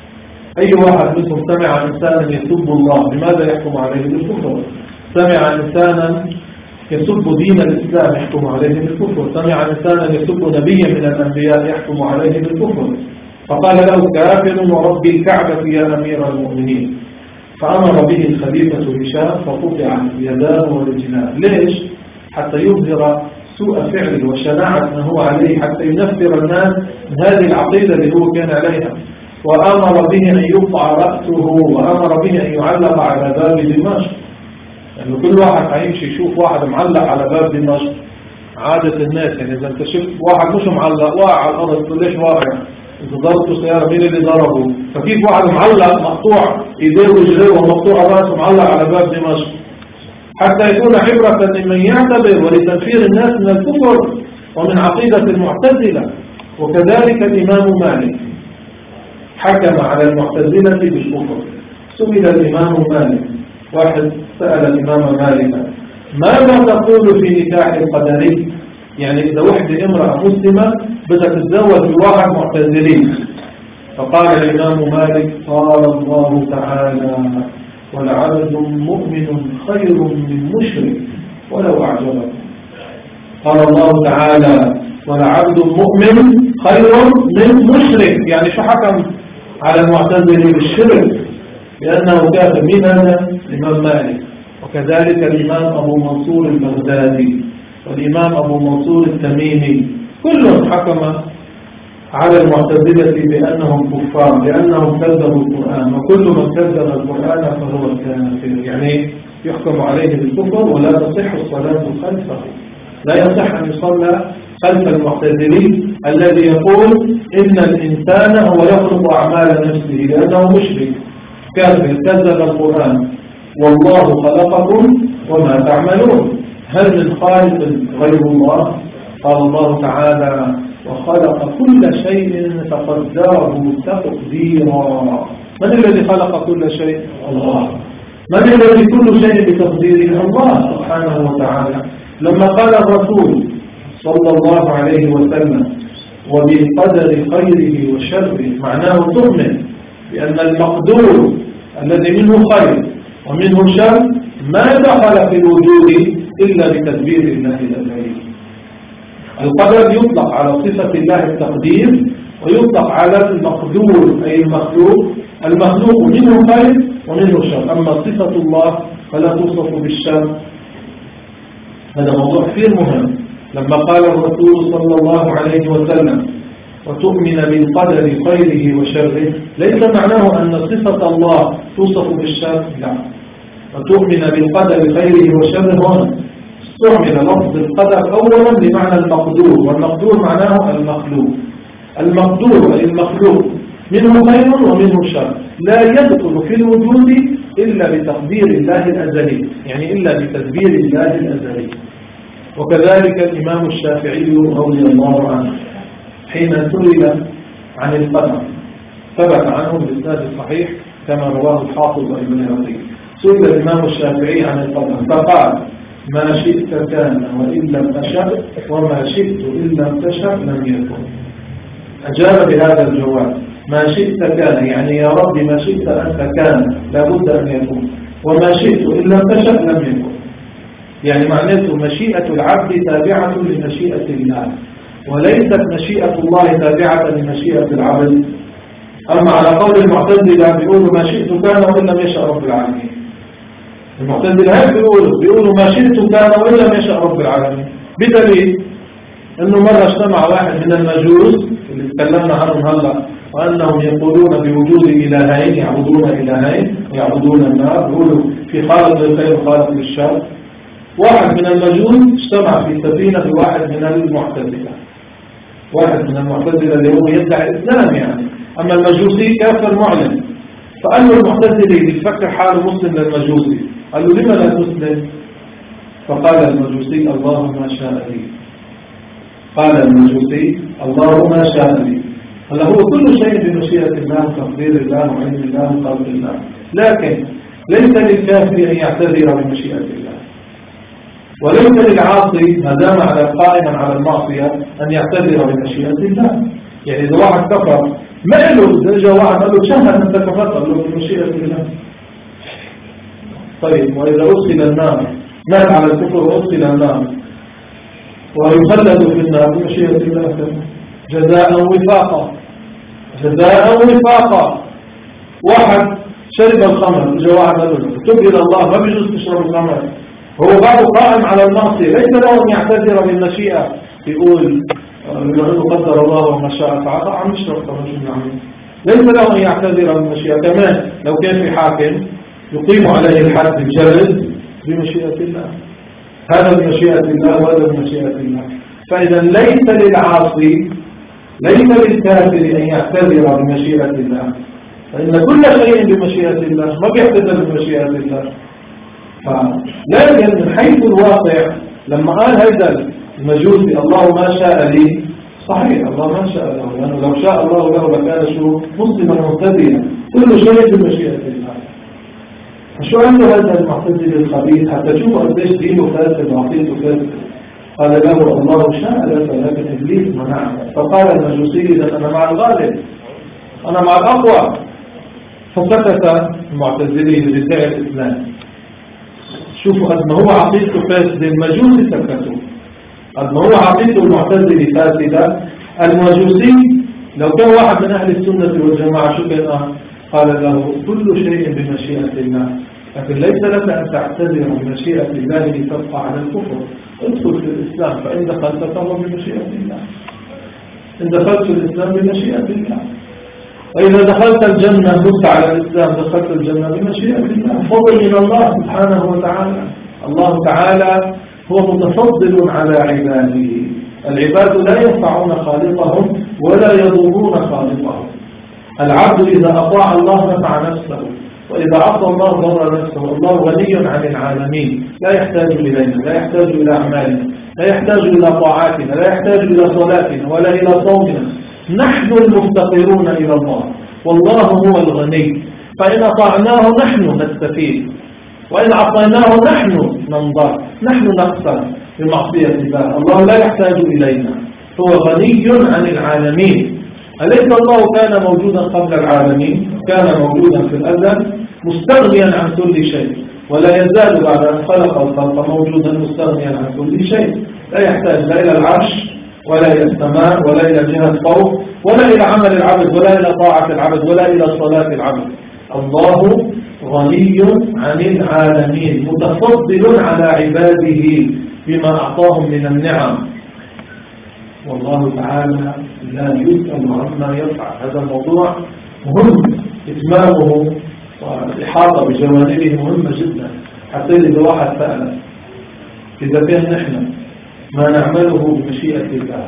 أي واحد منكم سمع إنسانا يسب الله، لماذا يحكم عليه بالكفر؟ سمع إنسانا يسب دين الإسلام يحكم عليه بالكفر، سمع إنسانا يسب نبيا من الأنبياء يحكم عليه بالكفر. فقال له: كافر ورب الكعبة يا أمير المؤمنين. فأمر به الخليفة هشام فقطع يداه ورجلاه. ليش؟ حتى يظهر سوء فعله وشناعة ما هو عليه، حتى ينفر الناس من هذه العقيدة اللي هو كان عليها. وأمر به أن يقطع رأسه، وأمر به أن يعلق على باب دمشق. لأنه يعني كل واحد هيمشي يشوف واحد معلق على باب دمشق، عادة الناس يعني إذا أنت شفت واحد مش معلق واقع على الأرض تقول ليش واقع؟ إذا ضربته سيارة مين اللي ضربه؟ فكيف واحد معلق مقطوع إيديه ورجليه ومقطوع رأسه معلق على باب دمشق؟ حتى يكون عبرة لمن يعتبر ولتنفير الناس من الكفر ومن عقيدة المعتزلة. وكذلك الإمام مالك حكم على المعتزلة بالكفر. سئل الإمام مالك، واحد سأل الإمام مالك: ماذا تقول في نكاح القدري؟ يعني إذا وحدة امرأة مسلمة بدها تتزوج بواحد معتزلي. فقال الإمام مالك: قال الله تعالى: ولعبد مؤمن خير من مشرك ولو أعجبكم. قال الله تعالى ولعبد مؤمن خير من مشرك. يعني شو حكم على المعتزلة بالشرك؟ لأنه كافر. من هذا؟ الإمام مالك، وكذلك الإمام أبو منصور البغدادي والإمام أبو منصور التميمي، كلهم حكم على المعتزلة بأنهم كفار لأنهم كذبوا القرآن، وكل من كذب القرآن فهو كافر. يعني يحكم عليه بالكفر ولا تصح الصلاة خلفه. لا يصح أن يصلى خلف المعتزلي الذي يقول إن الإنسان هو يخلق أعمال نفسه لأنه مشرك كافر كذب القرآن. والله خلقكم وما تعملون، هل من خالق غير الله؟ قال الله تعالى وخلق كل شيء فقدره تقديرا. من الذي خلق كل شيء؟ الله. من الذي كل شيء بتقديره؟ الله سبحانه وتعالى. لما قال الرسول صلى الله عليه وسلم وبقدر خيره وشره، معناه تؤمن بأن المقدور الذي منه خير ومنه شر ما دخل في الوجود إلا بتدبير الله الأزلي. القدر يطلق على صفة الله التقدير، ويطلق على المقدور أي المخلوق. المخلوق منه خير ومنه شر، أما صفة الله فلا توصف بالشر. هذا موضوع كثير مهم. لما قال الرسول صلى الله عليه وسلم وتؤمن بالقدر خيره وشره، ليس معناه أن صفة الله توصف بالشر، لا. وتؤمن بالقدر خيره وشره هنا استعمل لفظ القدر أولا بمعنى المقدور، والمقدور معناه المخلوق. المقدور أي المخلوق منه خير ومنه شر، لا يدخل في الوجود إلا بتقدير الله الأزلي، يعني إلا بتدبير الله الأزلي. وكذلك الإمام الشافعي رضي الله عنه حين سئل عن القدر ثبت عنه بالإسناد الصحيح كما رواه الحافظ البيهقي، سئل الإمام الشافعي عن القدر فقال ما شئت كان وإن لم أشأ وما شئت إن لم تشأ لم يكن. أجاب بهذا الجواب ما شئت كان، يعني يا رب ما شئت أنت كان لابد أن يكون، وما شئت إن لم تشأ لم يكن. يعني معناته مشيئة العبد تابعة لمشيئة الله، وليست مشيئة الله تابعة لمشيئة العبد. أما على قول المعتزلة بيقولوا ما شئت كان وإن لم يشأ رب العالمين. المعتزلة هيك بيقولوا ما شئت كان وإن لم يشأ رب العالمين، بدليل أنه مرة اجتمع واحد من المجوس اللي تكلمنا عنهم هلا، وأنهم يقولون بوجود إلهين، يعبدون إلهين ويعبدون النار، يقولوا في خالق للخير وخالق للشر. واحد من المجوس اجتمع في سفينة بواحد من المعتزلة، واحد من المعتزلة اللي هو يدعي الإسلام يعني، أما المجوسي كافر معلن. فقال له المعتزلي بيفكر حاله مسلم للمجوسي، قال له لما لا تسلم؟ فقال المجوسي الله ما شاء لي. قال المجوسي الله ما شاء لي. هلا هو كل شيء بمشيئة الله وتقدير الله وعلم الله وخلق الله، لكن ليس للكافر أن يعتذر بمشيئة الله، وليس للعاصي ما دام قائما على المعصية أن يعتذر بمشيئة الله. يعني إذا واحد كفر ما له، إذا واحد قال له شهد أنت كفرت، قال له بمشيئة الله. طيب وإذا أدخل النار مات على الكفر وأدخل النار ويخلد في النار بمشيئة الله جزاء وفاقا، جزاء وفاقا. واحد شرب الخمر، جاء واحد قال له تب إلى الله ما بيجوز تشرب الخمر، هو بعده قائم على المعصية، ليس له أن يعتذر بالمشيئة يقول قدر الله وما شاء فعل، عم يشرب خمر شو نعمل؟ ليس له أن يعتذر بالمشيئة. كمان لو كان في حاكم يقيم عليه الحد الجلد بمشيئة الله، هذا بمشيئة الله وهذا بمشيئة الله. فإذا ليس للعاصي ليس للكافر أن يعتذر بمشيئة الله، فإن كل شيء بمشيئة الله، ما بيعتذر بمشيئة الله. لكن من حيث الواقع لما قال هذا المجوسي الله ما شاء لي، صحيح الله ما شاء له، لأنه لو شاء الله له لكان شو مسلما مهتديا، كل شيء بمشيئة الله. شو عنده هذا المعتزل الخبيث حتى تشوفوا قديش دينه فاسد وعقيدته فاسد؟ قال له الله شاء لك لكن إبليس منع. فقال المجوسي إذا أنا مع الغالب، أنا مع الأقوى. فسكت المعتزلي بدعاء الإسلام. شوفوا قد ما هو عقيدته فاسدة المجوس سكتوا، قد ما هو عقيدته المعتزلة فاسدة المجوسي لو كان واحد من أهل السنة والجماعة شو كان قال له كل شيء بمشيئة الله، لكن ليس لك أن تعتذر من مشيئة الله لتبقى على الكفر. ادخل في الإسلام فإن دخلت فهو بمشيئة الله، إن دخلت في الإسلام بمشيئة الله، وإذا دخلت الجنة بص على الإسلام دخلت الجنة بمشيئة الله، فضل من الله سبحانه وتعالى. الله تعالى هو متفضل على عباده، العباد لا ينفعون خالقهم ولا يضرون خالقهم. العبد إذا أطاع الله نفع نفسه، وإذا عصى الله ضر نفسه. الله غني عن العالمين، لا يحتاج إلينا، لا يحتاج إلى أعمالنا، لا يحتاج إلى طاعاتنا، لا يحتاج إلى صلاتنا ولا إلى صومنا. نحن المفتقرون إلى الله، والله هو الغني، فإن أطعناه نحن نستفيد، وإن عصيناه نحن ننضر، نحن نخسر بمعصية الله. الله لا يحتاج إلينا، هو غني عن العالمين. أليس الله كان موجودا قبل العالمين؟ كان موجودا في الأزل مستغنيا عن كل شيء، ولا يزال بعد أن خلق الخلق موجودا مستغنيا عن كل شيء، لا يحتاج لا إلى العرش ولا إلى السماء ولا إلى جهة فوق ولا إلى عمل العبد ولا إلى طاعة العبد ولا إلى صلاة العبد. الله غني عن العالمين، متفضل على عباده بما أعطاهم من النعم، والله تعالى لا يسأل عما يفعل. هذا الموضوع مهم، إتمامه والإحاطة بجوانبه مهمة جدا، حتى إذا واحد سأل إذا كان نحن ما نعمله بمشيئة الله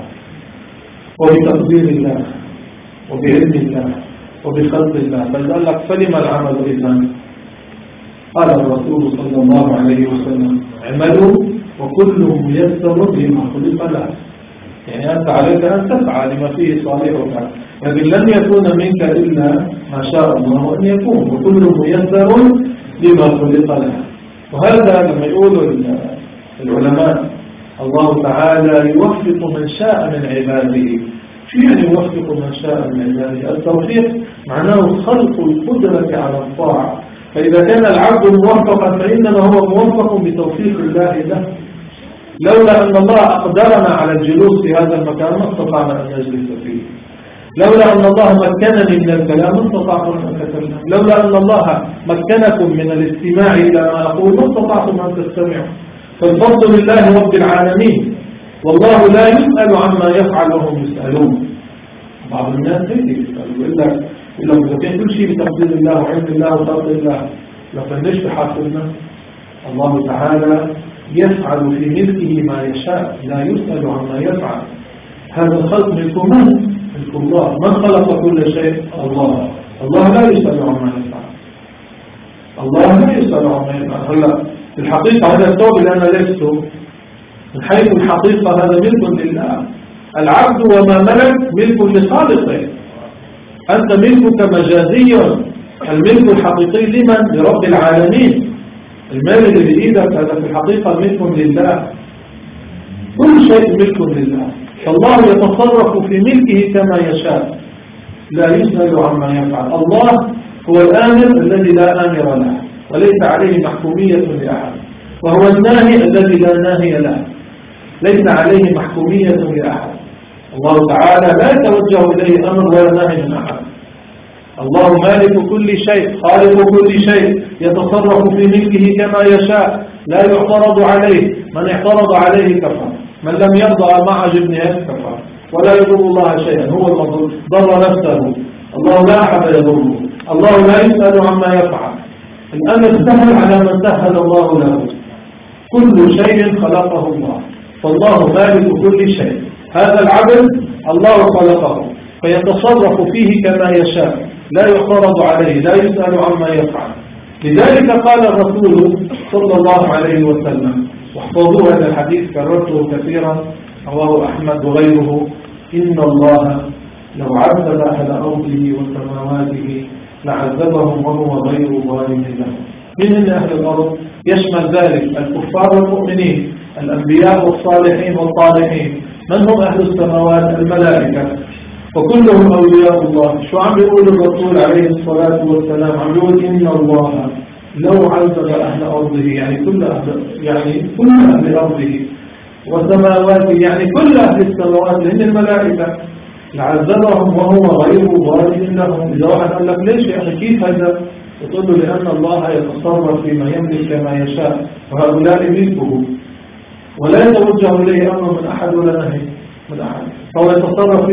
وبتقدير الله وبعلم الله وبخلق الله، بل قال لك فلما العمل إذن؟ قال الرسول صلى الله عليه وسلم اعملوا وكل ميسر لما خلق له. يعني أنت عليك أن تسعى لما فيه صالحك، لكن لن يكون منك إلا ما شاء الله أن يكون، وكل ميسر لما خلق له. وهذا لما يقولوا العلماء الله تعالى يوفق من شاء من عباده. شو يعني يوفق من شاء من عباده؟ التوفيق معناه خلق القدرة على الطاعة، فإذا كان العبد موفقا فإنما هو موفق بتوفيق الله له. لولا أن الله أقدرنا على الجلوس في هذا المكان ما استطعنا أن نجلس فيه، لولا أن الله مكنني من الكلام ما استطعتم أن تكلم، لولا أن الله مكنكم من الاستماع إلى ما أقول ما استطعتم أن تستمعوا. فالفضل لله رب العالمين، والله لا يسأل عما يفعل وهم يسألون. بعض الناس هيك يسألوا إلا إذا كان كل شيء بتقدير الله وعلم الله وخلق الله لفنش بحاصلنا. الله تعالى يفعل في ملكه ما يشاء، لا يسأل عما يفعل. هذا الخلق ملك من؟ ملك الله. من خلق كل شيء؟ الله. الله لا يسأل عما يفعل، الله لا يسأل عما يفعل. هلا في الحقيقة هذا الثوب اللي أنا لبسته من حيث الحقيقة هذا ملك لله. العبد وما ملك ملك لخالقه، أنت ملكك مجازي، الملك الحقيقي لمن؟ لرب العالمين. المال اللي بإيدك هذا في الحقيقة ملك لله، كل شيء ملك لله، فالله يتصرف في ملكه كما يشاء، لا يسأل عما يفعل. الله هو الآمر الذي لا آمر له وليس عليه محكومية لأحد، وهو الناهي الذي لا ناهي له ليس عليه محكومية لأحد. الله تعالى لا يتوجه إليه أمر ولا نهي من أحد. الله مالك كل شيء، خالق كل شيء، يتصرف في ملكه كما يشاء، لا يعترض عليه. من اعترض عليه كفر، من لم يرضى مع جبنه كفر، ولا يضر الله شيئا، هو المضر، ضر نفسه. الله لا أحد يضره، الله لا يسأل عما يفعل. الأمر سهل على من سهل الله له، كل شيء خلقه الله، فالله مالك كل شيء. هذا العبد الله خلقه فيتصرف فيه كما يشاء، لا يعترض عليه، لا يسأل عما يفعل. لذلك قال الرسول صلى الله عليه وسلم، واحفظوا هذا الحديث كررته كثيرا رواه أحمد وغيره: إن الله لو عذب أهل أرضه وسماواته لعذبهم وهو غير ظالم لهم. من أهل الأرض يشمل ذلك الكفار والمؤمنين، الأنبياء والصالحين والطالحين. من هم أهل السماوات؟ الملائكة، وكلهم أولياء الله. شو عم بيقول الرسول عليه الصلاة والسلام؟ عم بيقول إن الله لو عذب أهل أرضه يعني كل أهل أرضه وسماواته يعني كل أهل السماوات لأن الملائكة لعذبهم وهو غير ظالم لهم. إذا واحد قال لك ليش يا أخي كيف هذا؟ تقول له لأن الله يتصرف فيما يملك كما يشاء وهؤلاء ملكه ولا يتوجه إليه أمر من أحد ولا نهي من أحد، فهو يتصرف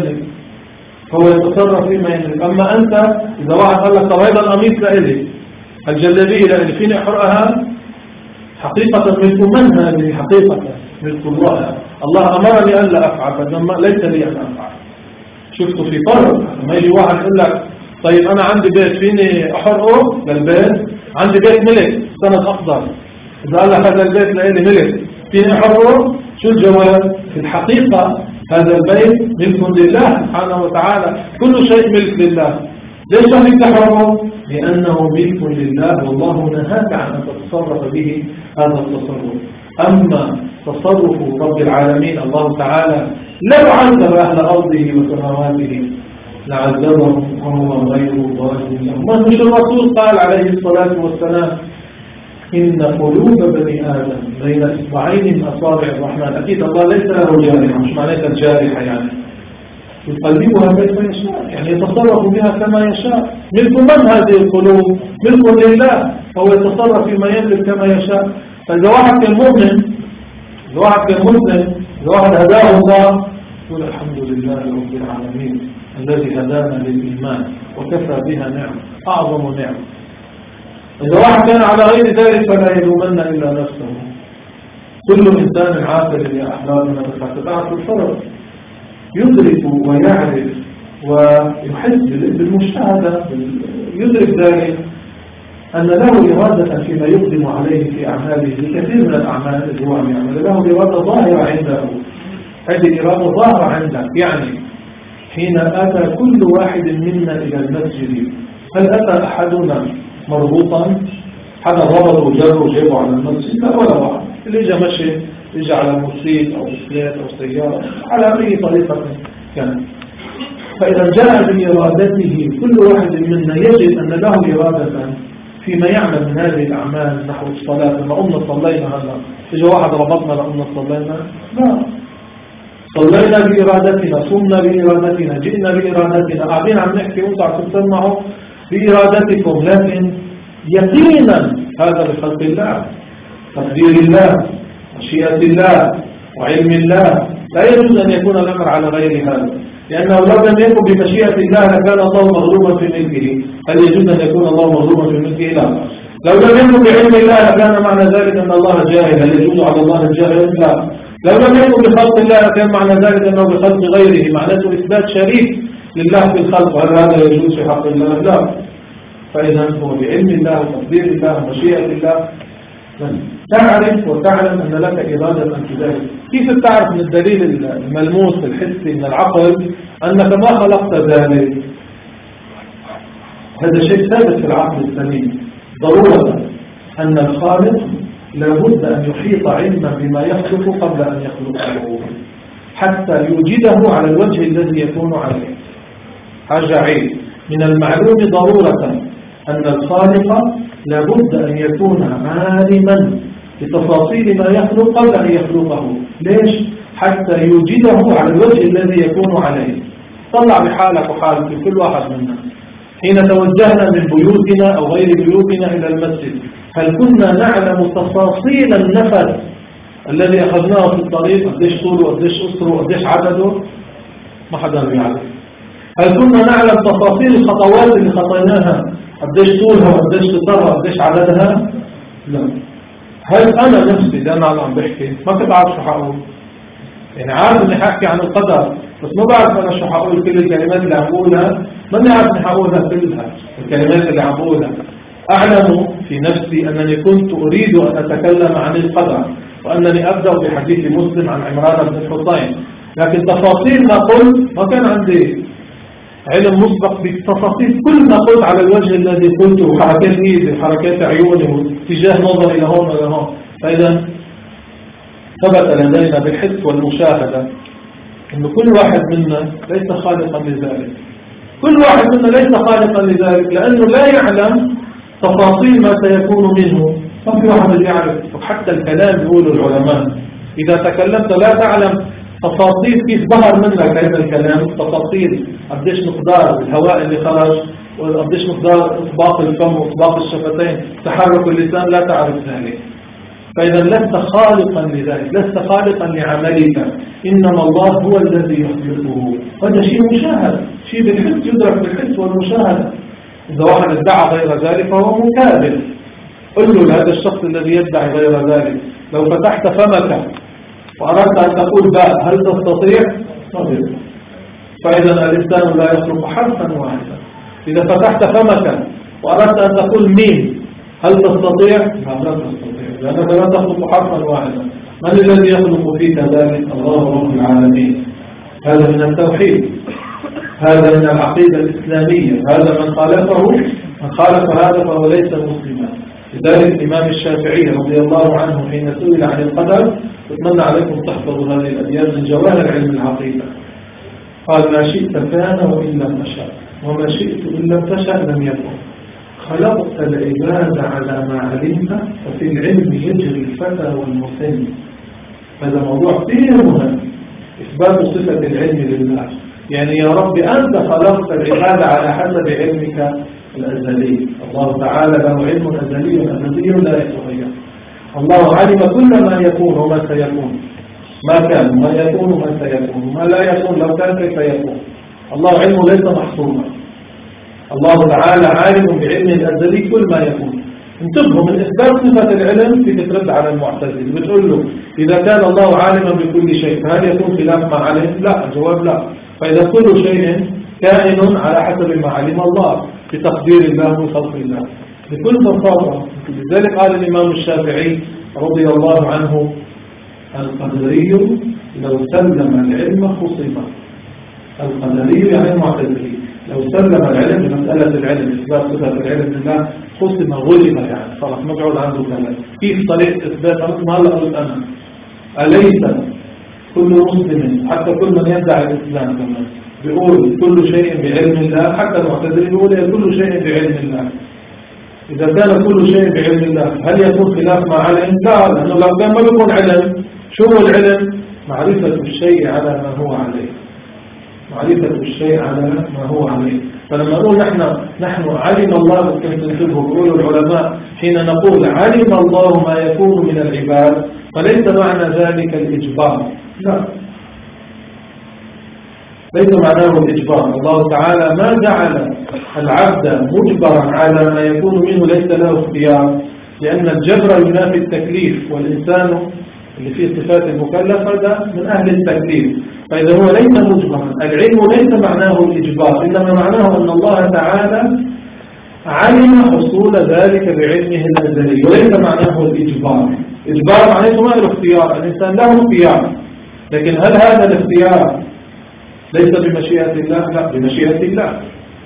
فيما يملك. أما أنت إذا واحد قال لك طب هذا القميص لإلي، الجلابية لإلي، فيني أحرقها؟ حقيقة ملك من هذه؟ حقيقة ملك الله. الله أمرني أن لا أفعل فإنما ليس لي أن أفعل. شفتوا في فرق لما يجي واحد يقول لك طيب أنا عندي بيت فيني أحرقه للبيت، عندي بيت ملك سند أخضر، إذا قال لك هذا البيت لإلي ملك فيني أحرقه، شو الجواب؟ في الحقيقة هذا البيت ملك لله سبحانه وتعالى، كل شيء ملك لله. ليش لم تحرمه؟ لأنه ملك لله والله نهاك عن أن تتصرف به هذا التصرف. أما تصرف رب العالمين الله تعالى لو عذب أهل أرضه وسماواته لعذبهم وهو غير ظالم لهم. مش الرسول قال عليه الصلاة والسلام إن قلوب بني آدم بين إصبعين من أصابع الرحمن. أكيد الله ليس له جارحة، مش معناتها الجارحة يعني يقلبها كيف يشاء، يعني يتصرف بها كما يشاء. ملك من هذه القلوب؟ ملك لله، فهو يتصرف فيما يملك كما يشاء. فإذا واحد كان مؤمن، إذا واحد كان مسلم، إذا واحد هداه الله يقول الحمد لله رب العالمين الذي هدانا للإيمان وكفى بها نعمة، أعظم نعمة. إذا واحد كان على غير ذلك فلا يلومن إلا نفسه. كل إنسان عاقل يا أحبابنا بتعرف الفرق، يدرك ويعرف ويحس بالمشاهدة، يدرك ذلك أن له إرادة فيما يقدم عليه في أعماله. كثير من الأعمال اللي هو يعمل له إرادة ظاهرة عنده، هذه الإرادة ظاهرة عنده. يعني حين أتى كل واحد منا إلى المسجد، هل أتى أحدنا مربوطا حدا ربط وجر وجيبه على المسجد؟ لا ولا واحد. اللي جاء مشي يجي على موسيقى أو بسلات أو سيارة على أي طريقة كان. فإذا جاء بإرادته كل واحد منا يجد أن له إرادة فيما يعمل من هذه الأعمال نحو الصلاة. لما قمنا صلينا هلا إجا واحد ربطنا لقمنا صلينا؟ لا، صلينا بإرادتنا، صمنا بإرادتنا، جئنا بإرادتنا، قاعدين عم نحكي وانتم عم تسمعوا بإرادتكم، لكن يقينا هذا بخلق الله، تقدير الله، مشيئة الله وعلم الله. لا يجوز أن يكون الأمر على غير هذا، لأنه لو لم يكن بمشيئة الله لكان الله مغلوبا في ملكه. هل يجوز أن يكون الله مغلوبا في ملكه؟ لا. لو لم يكن بعلم الله لكان معنى ذلك أن الله جاهل. هل يجوز على الله الجاهل؟ لا. لو لم يكن بخلق الله لكان معنى ذلك أنه بخلق غيره، معناته إثبات شريك لله في الخلق. هل هذا يجوز في حق الله؟ لا. فإذا هو بعلم الله وتقدير الله ومشيئة الله تعرف وتعلم أن لك إرادة في ذلك. كيف تعرف من الدليل الملموس الحسي من العقل أنك ما خلقت ذلك؟ هذا شيء ثابت في العقل السليم ضرورة، أن الخالق لابد أن يحيط علما بما يخلق قبل أن يخلقه حتى يوجده على الوجه الذي يكون عليه. حاجة عين من المعلوم ضرورة أن الخالق لابد أن يكون عالما بتفاصيل ما يخلق قبل أن يخلقه. ليش؟ حتى يوجده على الوجه الذي يكون عليه. طلع بحالك وحالك في كل واحد منا حين توجهنا من بيوتنا أو غير بيوتنا إلى المسجد، هل كنا نعلم تفاصيل النفس الذي أخذناه في الطريق؟ قديش طوله وقديش قصره وقديش عدده؟ ما حدا يعرف. هل كنا نعلم تفاصيل الخطوات اللي خطيناها؟ قديش طولها وقديش قصرها وقديش عددها؟ لا. هل أنا نفسي ده أنا عم بحكي ما كنت عارف شو حقول؟ يعني عارف إني حكي عن القدر بس ما بعرف أنا شو حقول. كل الكلمات اللي عم بقولها ماني عارف إني حقولها كلها. الكلمات اللي عم بقولها أعلم في نفسي أنني كنت أريد أن أتكلم عن القدر، وأنني أبدأ بحديث مسلم عن عمران بن الحصين، لكن تفاصيل ما قلت ما كان عندي علم مسبق بتفاصيل كل ما قلت على الوجه الذي قلته، حركات ايدي حركات عيوني واتجاه نظري لهون ولهون. فإذا ثبت لدينا بالحس والمشاهدة أن كل واحد منا ليس خالقا لذلك. كل واحد منا ليس خالقا لذلك، لأنه لا يعلم تفاصيل ما سيكون منه ما في واحد يعرف. وحتى الكلام يقول العلماء إذا تكلمت لا تعلم تفاصيل كيف ظهر منك هذا الكلام، تفاصيل قديش مقدار الهواء اللي خرج وقديش مقدار إطباق الفم وإطباق الشفتين، تحرك اللسان، لا تعرف ذلك. فإذا لست خالقا لذلك، لست خالقا لعملك، إنما الله هو الذي يخلقه. هذا شيء مشاهد، شيء بالحس، يدرك بالحس والمشاهدة. إذا واحد ادعى غير ذلك فهو مكاذب. قل له لهذا الشخص الذي يدعي غير ذلك لو فتحت فمك وأردت أن تقول باء هل تستطيع؟ صدق. فإذا الإنسان لا يخلق حرفا واحدا. إذا فتحت فمك وأردت أن تقول ميم هل تستطيع؟ لا تستطيع، لأنك لا تخلق حرفا واحدا. من الذي يخلق فيك ذلك؟ الله رب العالمين. هذا من التوحيد، هذا من العقيدة الإسلامية. هذا من خالف هذا فهو ليس مسلما. لذلك الإمام الشافعي رضي الله عنه حين سئل عن القدر، أتمنى عليكم تحفظوا هذه الأبيات من جواهر علم العقيدة، قال ما شئت كان وإن لم تشأ، وما شئت إن لم تشأ لم يكن. خلقت العباد على ما علمت، وفي العلم يجري الفتى والمسن. هذا موضوع كثير مهم، إثبات صفة العلم لله. يعني يا رب أنت خلقت العباد على حسب علمك الأزلي. الله تعالى له علم أزلي لا يتغير. الله علم كل ما يكون وما سيكون، ما كان وما يكون وما سيكون وما لا يكون لو كان كيف يكون. الله علمه ليس محصورا. الله تعالى عالم بعلمه الأزلي كل ما يكون. انتبهوا من إثبات صفة العلم في ترد على المعتزلة، بتقول له إذا كان الله عالما بكل شيء هل يكون خلاف ما علم؟ لا، الجواب لا. فإذا كل شيء كائن على حسب ما علم الله بتقدير الله وخلق الله بكل بساطة. لذلك قال الإمام الشافعي رضي الله عنه القدري لو سلم العلم خصم. القدري يعني المعتزلي لو سلم العلم بمسألة العلم إثبات صفة العلم لله خصم، غلب، يعني خلاص مقعود عنده كلام. كيف طريقة إثبات؟ مثل ما هلا قلت أنا، أليس كل مسلم حتى كل من يدعي الإسلام كمان بيقول كل شيء بعلم الله؟ حتى المعتزلي بيقول كل شيء بعلم الله. إذا كان كل شيء بعلم الله هل يكون خلاف ما علم؟ لا، لأنه لو كان ما بيكون علم. شو هو العلم؟ معرفة الشيء على ما هو عليه، معرفة الشيء على ما هو عليه. فلما نقول نحن علم الله، كما تنتبهوا بيقولوا العلماء حين نقول علم الله ما يكون من العباد فليس معنى ذلك الإجبار، لا، ليس معناه الإجبار. الله تعالى ما جعل العبد مجبرا على ما يكون منه، ليس له اختيار، لأن الجبر ينافي التكليف، والإنسان اللي فيه صفات المكلف هذا من أهل التكليف. فإذا هو ليس مجبرا، العلم ليس معناه الإجبار، إنما معناه أن الله تعالى علم حصول ذلك بعلمه الأزلي، وليس معناه الإجبار. إجبار معناه ما له اختيار، الإنسان له اختيار، لكن هل هذا الاختيار ليس بمشيئة الله؟ لا، بمشيئة الله.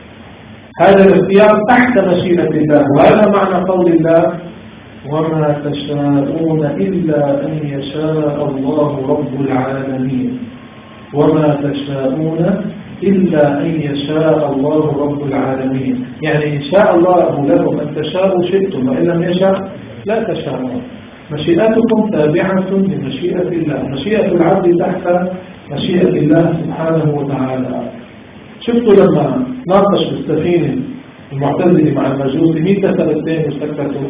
هذا الاختيار تحت مشيئة الله، وهذا معنى قول الله وما تشاءون إلا أن يشاء الله رب العالمين. وما تشاءون إلا أن يشاء الله رب العالمين، يعني إن شاء الله لكم أن تشاءوا شئتم، وإن لم يشاء لا تشاءون. مشيئتكم تابعة لمشيئة الله، مشيئة العبد تحت مشيئة الله سبحانه وتعالى. شفتوا لما ناقش بالسفينة المعتزلي مع المجوسي، مين كسر الثاني وسكتوا؟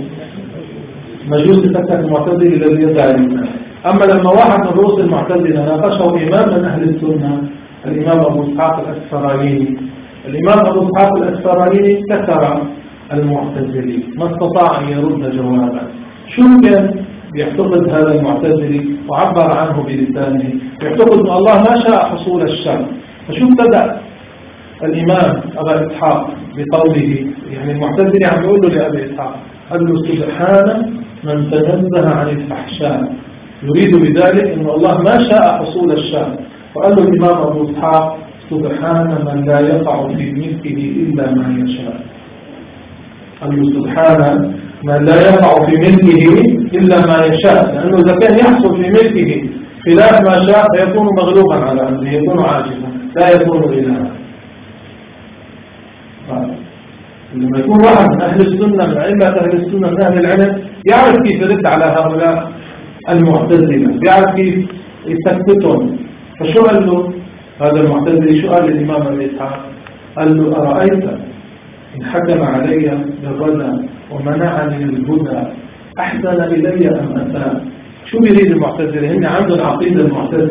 المجوسي سكت المعتزلي الذي يدعي الإيمان. أما لما واحد من رؤوس المعتزلة ناقشه إمام من أهل السنة، الإمام أبو إسحاق الأسفرايني، الإمام أبو إسحاق الأسفرايني كسر المعتزلي، ما استطاع أن يرد جوابا. شو كان يعتقد هذا المعتزلي؟ وعبر عنه بلسانه، يعتقد أن الله ما شاء حصول الشر. فشو ابتدأ الإمام أبا إسحاق بقوله، يعني المعتزلي عم يقول له لأبي إسحاق، قال له سبحان من تنزه عن الفحشاء، يريد بذلك أن الله ما شاء حصول الشر. وقال له الإمام أبو إسحاق سبحان من لا يقع في ملكه إلا ما يشاء. قال له سبحان من لا يقع في ملكه إلا ما يشاء، لأنه إذا كان يحصل في ملكه خلاف ما شاء فيكون مغلوبا على أمره، يكون عاجزا، لا يكون إلها. لما يكون واحد من أهل السنة من أئمة أهل السنة من أهل العلم يعرف كيف يرد على هؤلاء المعتزلة، يعرف كيف يسكتهم. فشو قال له هذا المعتزلي؟ شو قال للإمام أبي إسحاق؟ قال له أرأيت إن حكم علي بالردى ومنعني الهدى أحسن إلي أم أساء؟ شو بيريد المعتزلة؟ هن عندهم عقيدة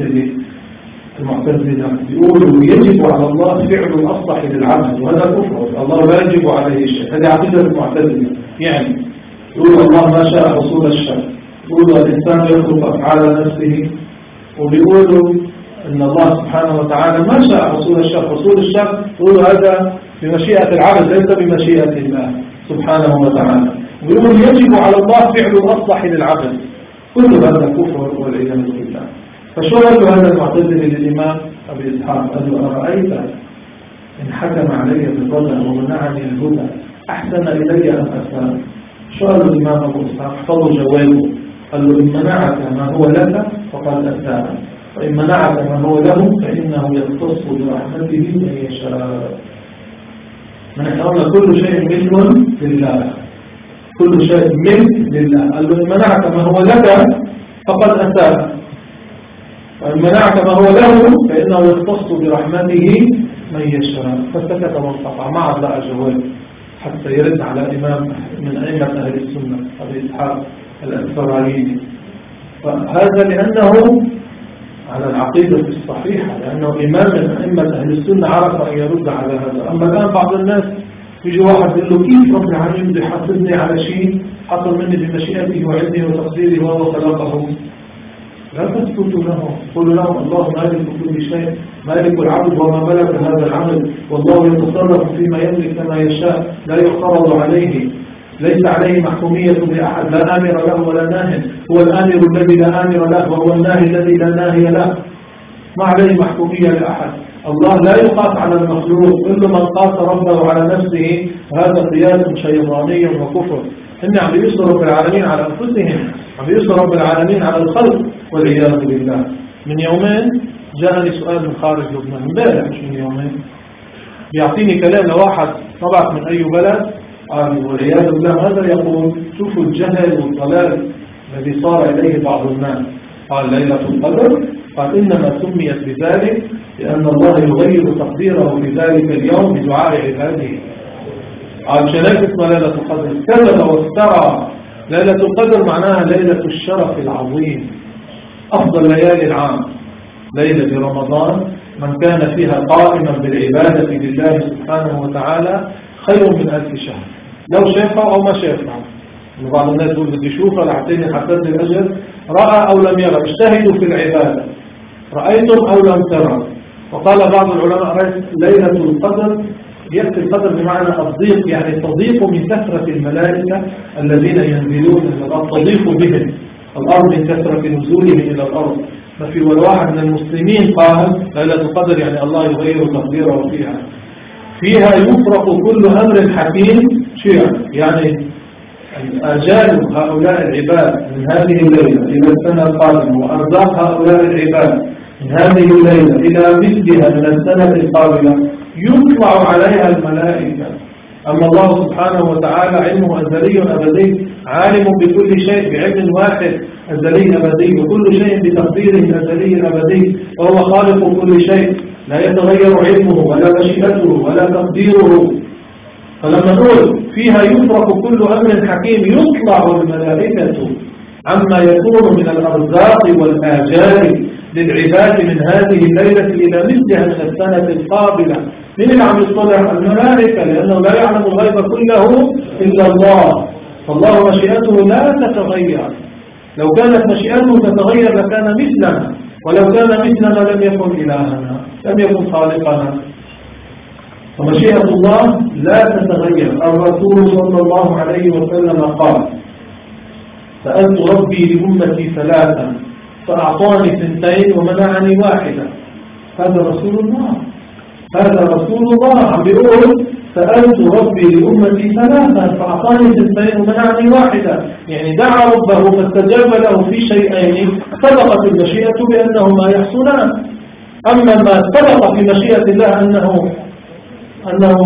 المعتزلة بيقولوا يجب على الله فعل الأصلح للعبد، وهذا كفر، الله لا يجب عليه شيء. هذه عقيدة المعتزلة. يعني يقولوا الله ما شاء حصول الشر، يقولوا الإنسان يخلق أفعال نفسه، وبيقولوا إن الله سبحانه وتعالى ما شاء حصول الشر. حصول الشر يقولوا هذا بمشيئة العبد ليس بمشيئة الله سبحانه وتعالى. ويقولوا يجب على الله فعل الأصلح للعبد. كل هذا كفر والعياذ بالله. فشو قال هذا المعتزلي للإمام أبي إسحاق؟ قال له أرأيت إن حكم علي بالردى ومنعني الهدى أحسن إلي أم أساء؟ شو قال الإمام أبو إسحاق؟ احفظوا جوابه. قال له إن منعك ما هو لك فقد أساء، وإن منعك ما هو له فإنه يختص برحمته من يشاء. نحن قلنا كل شيء ملك لله، كل شيء ملك لله. قال له إن منعك ما هو لك فقد أساء، وإن منعك ما هو له فإنه يختص برحمته من يشاء. فسكت وانقطع، ما عاد لقى جواب حتى يرد على إمام من أئمة أهل السنة أبي إسحاق الأسفرايني. فهذا لأنه على العقيدة الصحيحة، لأنه إمام من أئمة أهل السنة عرف أن يرد على هذا. أما الآن بعض الناس يجي واحد يقول له كيف رب العالمين بده يحاسبني على شيء حصل مني بمشيئته وعلمه وتقديره وهو خلقه؟ لا تسكتوا له، قولوا لهم الله مالك كل شيء، مالك العبد وما ملك هذا العبد، والله يتصرف فيما يملك كما يشاء، لا يعترض عليه، ليس عليه محكومية لأحد، لا آمر له ولا ناهي، هو الآمر الذي لا آمر له وهو الناهي الذي لا ناهي له، ما عليه محكومية لأحد. الله لا يقاس على المخلوق، كل من قاس ربه على نفسه هذا قياس شيطاني وكفر. إن عم يسر رب العالمين على أنفسهم، عم يسر رب العالمين على الخلق والعياذ بالله. من يومين جاءني سؤال من خارج لبنان، امبارح مش من يومين، بيعطيني كلام لواحد طبعا من أي بلد، والعياذ بالله هذا يقول شوفوا الجهل والضلال الذي صار إليه بعض الناس. قال ليلة القدر، قال إنما سميت بذلك لأن الله يغير تقديره في ذلك اليوم بدعاء عباده. قال شليت اسم ليلة القدر، كذب وافترى. ليلة القدر معناها ليلة الشرف العظيم، أفضل ليالي العام، ليلة رمضان من كان فيها قائما بالعبادة لله سبحانه وتعالى خير من 1000 شهر، لو شافه أو ما شافه. بعض الناس يقول بدي شوفه لحتى حسد الأجر، رأى أو لم يرى، اجتهدوا في العبادة، رأيتم أو لم ترى. وقال بعض العلماء ليلة القدر يأتي القدر بمعنى الضيق، يعني تضيق من كثرة الملائكة الذين ينزلون إلى الأرض، تضيق بهم الأرض من كثرة نزولهم إلى الأرض. ما في ولا واحد من المسلمين قال ليلة القدر يعني الله يغير تقديره فيها يفرق كل أمر حكيم شيئا، يعني أجال هؤلاء العباد من هذه الليلة إلى السنة القادمة، وأرزاق هؤلاء العباد من هذه الليلة إلى مثلها من السنة القادمة يطلع عليها الملائكة. أما الله سبحانه وتعالى علمه أزلي أبدي، عالم بكل شيء بعلم واحد أزلي أبدي، وكل شيء بتقديره أزلي أبدي، وهو خالق كل شيء لا يتغير علمه ولا مشيئته ولا تقديره. فلما نقول فيها يفرق كل أمر حكيم، يطلع الملائكة عما يكون من الأرزاق والآجال للعباد من هذه الليلة إلى مثلها من السنة القابلة. من اللي عم يطلع؟ الملائكة، لأنه لا يعلم الغيب كله إلا الله، فالله مشيئته لا تتغير. لو كانت مشيئته تتغير لكان مثلنا، ولو كان مثلنا لم يكن إلهنا، لم يكن خالقنا. ومشيئة الله لا تتغير. الرسول صلى الله عليه وسلم قال سألت ربي لأمتي 3 فأعطاني 2 ومنعني 1. هذا رسول الله، هذا رسول الله عم بيقول سألت ربي لأمتي 3 فأعطاني 2 ومنعني 1. يعني دعا ربه فاستجاب له في شيئين سبقت المشيئة بأنهما يحصلان. أما ما سبق في مشيئة الله أنه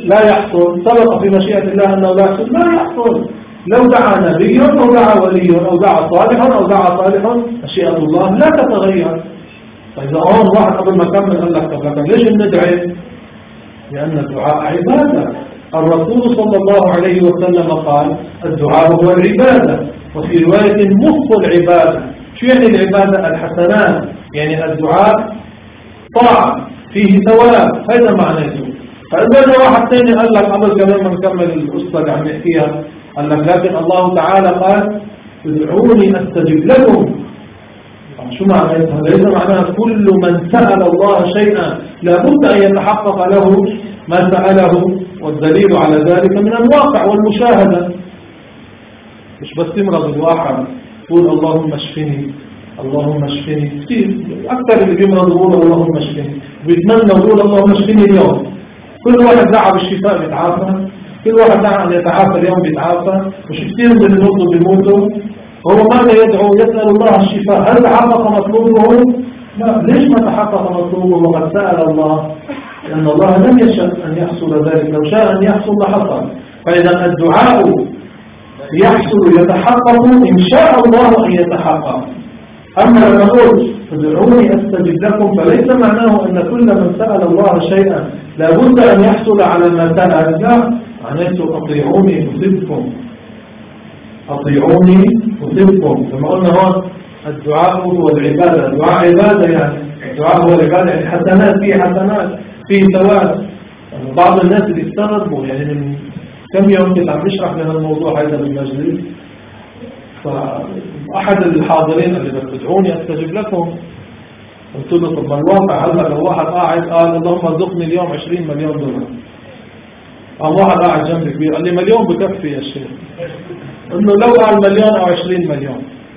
لا يحصل، سبق في مشيئة الله أنه لا يحصل، لا يحصل. لو دعا نبي أو دعا ولي أو دعا صالح أو دعا صالح مشيئة الله لا تتغير. فإذا واحد قبل ما كمل قال لك طب ليش ندعي؟ لأن الدعاء عبادة. الرسول صلى الله عليه وسلم قال الدعاء هو العبادة، وفي رواية نصف العبادة. شو يعني العبادة؟ الحسنات، يعني الدعاء طاعة فيه ثواب، هذا معناته. فإذا جاء واحد ثاني قال لك قبل كمان ما نكمل القصة اللي عم نحكيها، قال لك لكن الله تعالى قال ادعوني أستجب لكم. شو معناته؟ ليس معناها كل من سأل الله شيئا لابد أن يتحقق له ما سأله، والدليل على ذلك من الواقع والمشاهدة. مش بس يمرض الواحد يقول اللهم اشفني اللهم اشفني، كثير أكثر اللي بيمرض يقول اللهم اشفني، بيتمنى يقول اللهم اشفني اليوم. كل واحد دعا بالشفاء بيتعافى، كل واحد دعا أن يتعافى اليوم بيتعافى، مش كثير من المرضى بيموتوا. هو ماذا يدعو؟ يسأل الله الشفاء. هل تحقق مطلوبه؟ لا. ليش ما تحقق مطلوبه وقد سأل الله؟ لأن الله لم يشاء أن يحصل ذلك، لو شاء أن يحصل لحصل. فإذا الدعاء يحصل يتحقق إن شاء الله أن يتحقق. أما لما نقول ادعوني أستجب لكم فليس معناه أن كل من سأل الله شيئا لابد أن يحصل على ما سأل، لا، معناته أطيعوني أصبكم، أطيعوني أصبكم. كما قلنا هون الدعاء هو العبادة، الدعاء عبادة، يعني الدعاء هو العبادة، يعني حسنات فيه حسنات فيه ثواب. بعض الناس اللي استغربوا، يعني من كم يوم كنت عم بشرح لنا الموضوع هذا بالمجلس، فأحد الحاضرين اللي بس ادعوني أستجب لكم، قلت له طب الواقع هلا لو واحد قاعد قال اللهم ارزقني اليوم 20 مليون دولار، قام واحد قاعد جنبي كبير قال لي مليون بكفي يا شيخ. انه لو قال مليون او 20 مليون،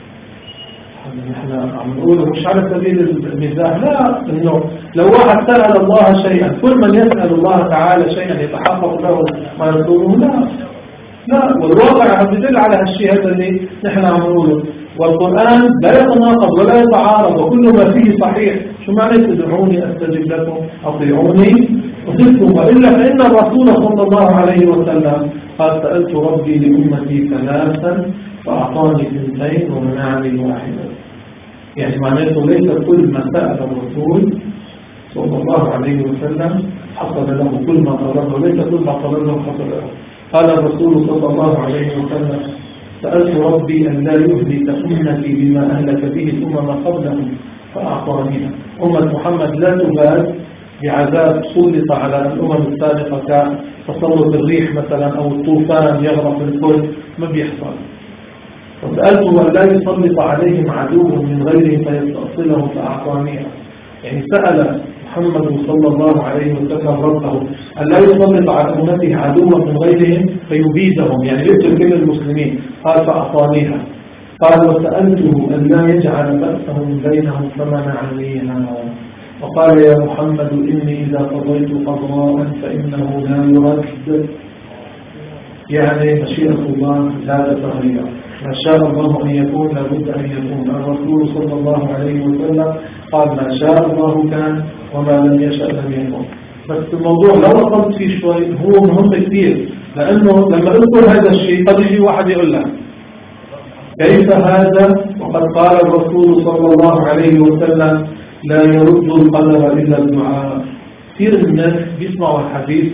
نحن عم نقول مش على سبيل المزاح، لا، انه لو واحد سأل الله شيئا، كل من يسأل الله تعالى شيئا يتحقق له ما يطلبه، لا. والواقع يدل على هالشيء هذا اللي نحن عم نقوله. والقرآن لا يتناقض ولا يتعارض وكل ما فيه صحيح. شو معنى تدعوني أستجب لكم؟ أطيعوني أصبكم. وإلا فإن الرسول صلى الله عليه وسلم قال سألت ربي لأمتي ثلاثا فأعطاني 2 ومنعني 1. يعني معناته ليس كل ما سأل الرسول صلى الله عليه وسلم حصل له كل ما طلبه، ليس كل ما طلبه حصل له. قال الرسول صلى الله عليه وسلم سألت ربي أن لا يهلك أمتي بما أهلك به الأمم قبلهم فأعطانيها. أمة محمد لا تبال بعذاب سلط على الأمم السابقة كتسلط الريح مثلا أو الطوفان يغرق الكل، ما بيحصل. وسألته أن لا يسلط عليهم عدو من غيرهم فيستأصلهم فأعطانيها. يعني سأل محمد صلى الله عليه وسلم ربه أن لا يسلط على أمته عدوا من غيرهم فيبيدهم، يعني يقتل كل المسلمين. قال فأعطانيها. قال وسألته أن لا يجعل بأسهم بينهم فمنعنيها. وقال يا محمد إني إذا قضيت قضاء فإنه لا يرد. يعني مشيئة الله لا تتغير، ما شاء الله أن يكون لابد أن يكون. الرسول صلى الله عليه وسلم قال ما شاء الله كان وما لم يشاء لم يكن. بس الموضوع لو وصلت فيه شوي هو مهم كثير، لأنه لما أذكر هذا الشيء قد يجي واحد يقول لك كيف هذا وقد قال الرسول صلى الله عليه وسلم لا يرد القدر إلا الدعاء. كثير من الناس بيسمعوا الحديث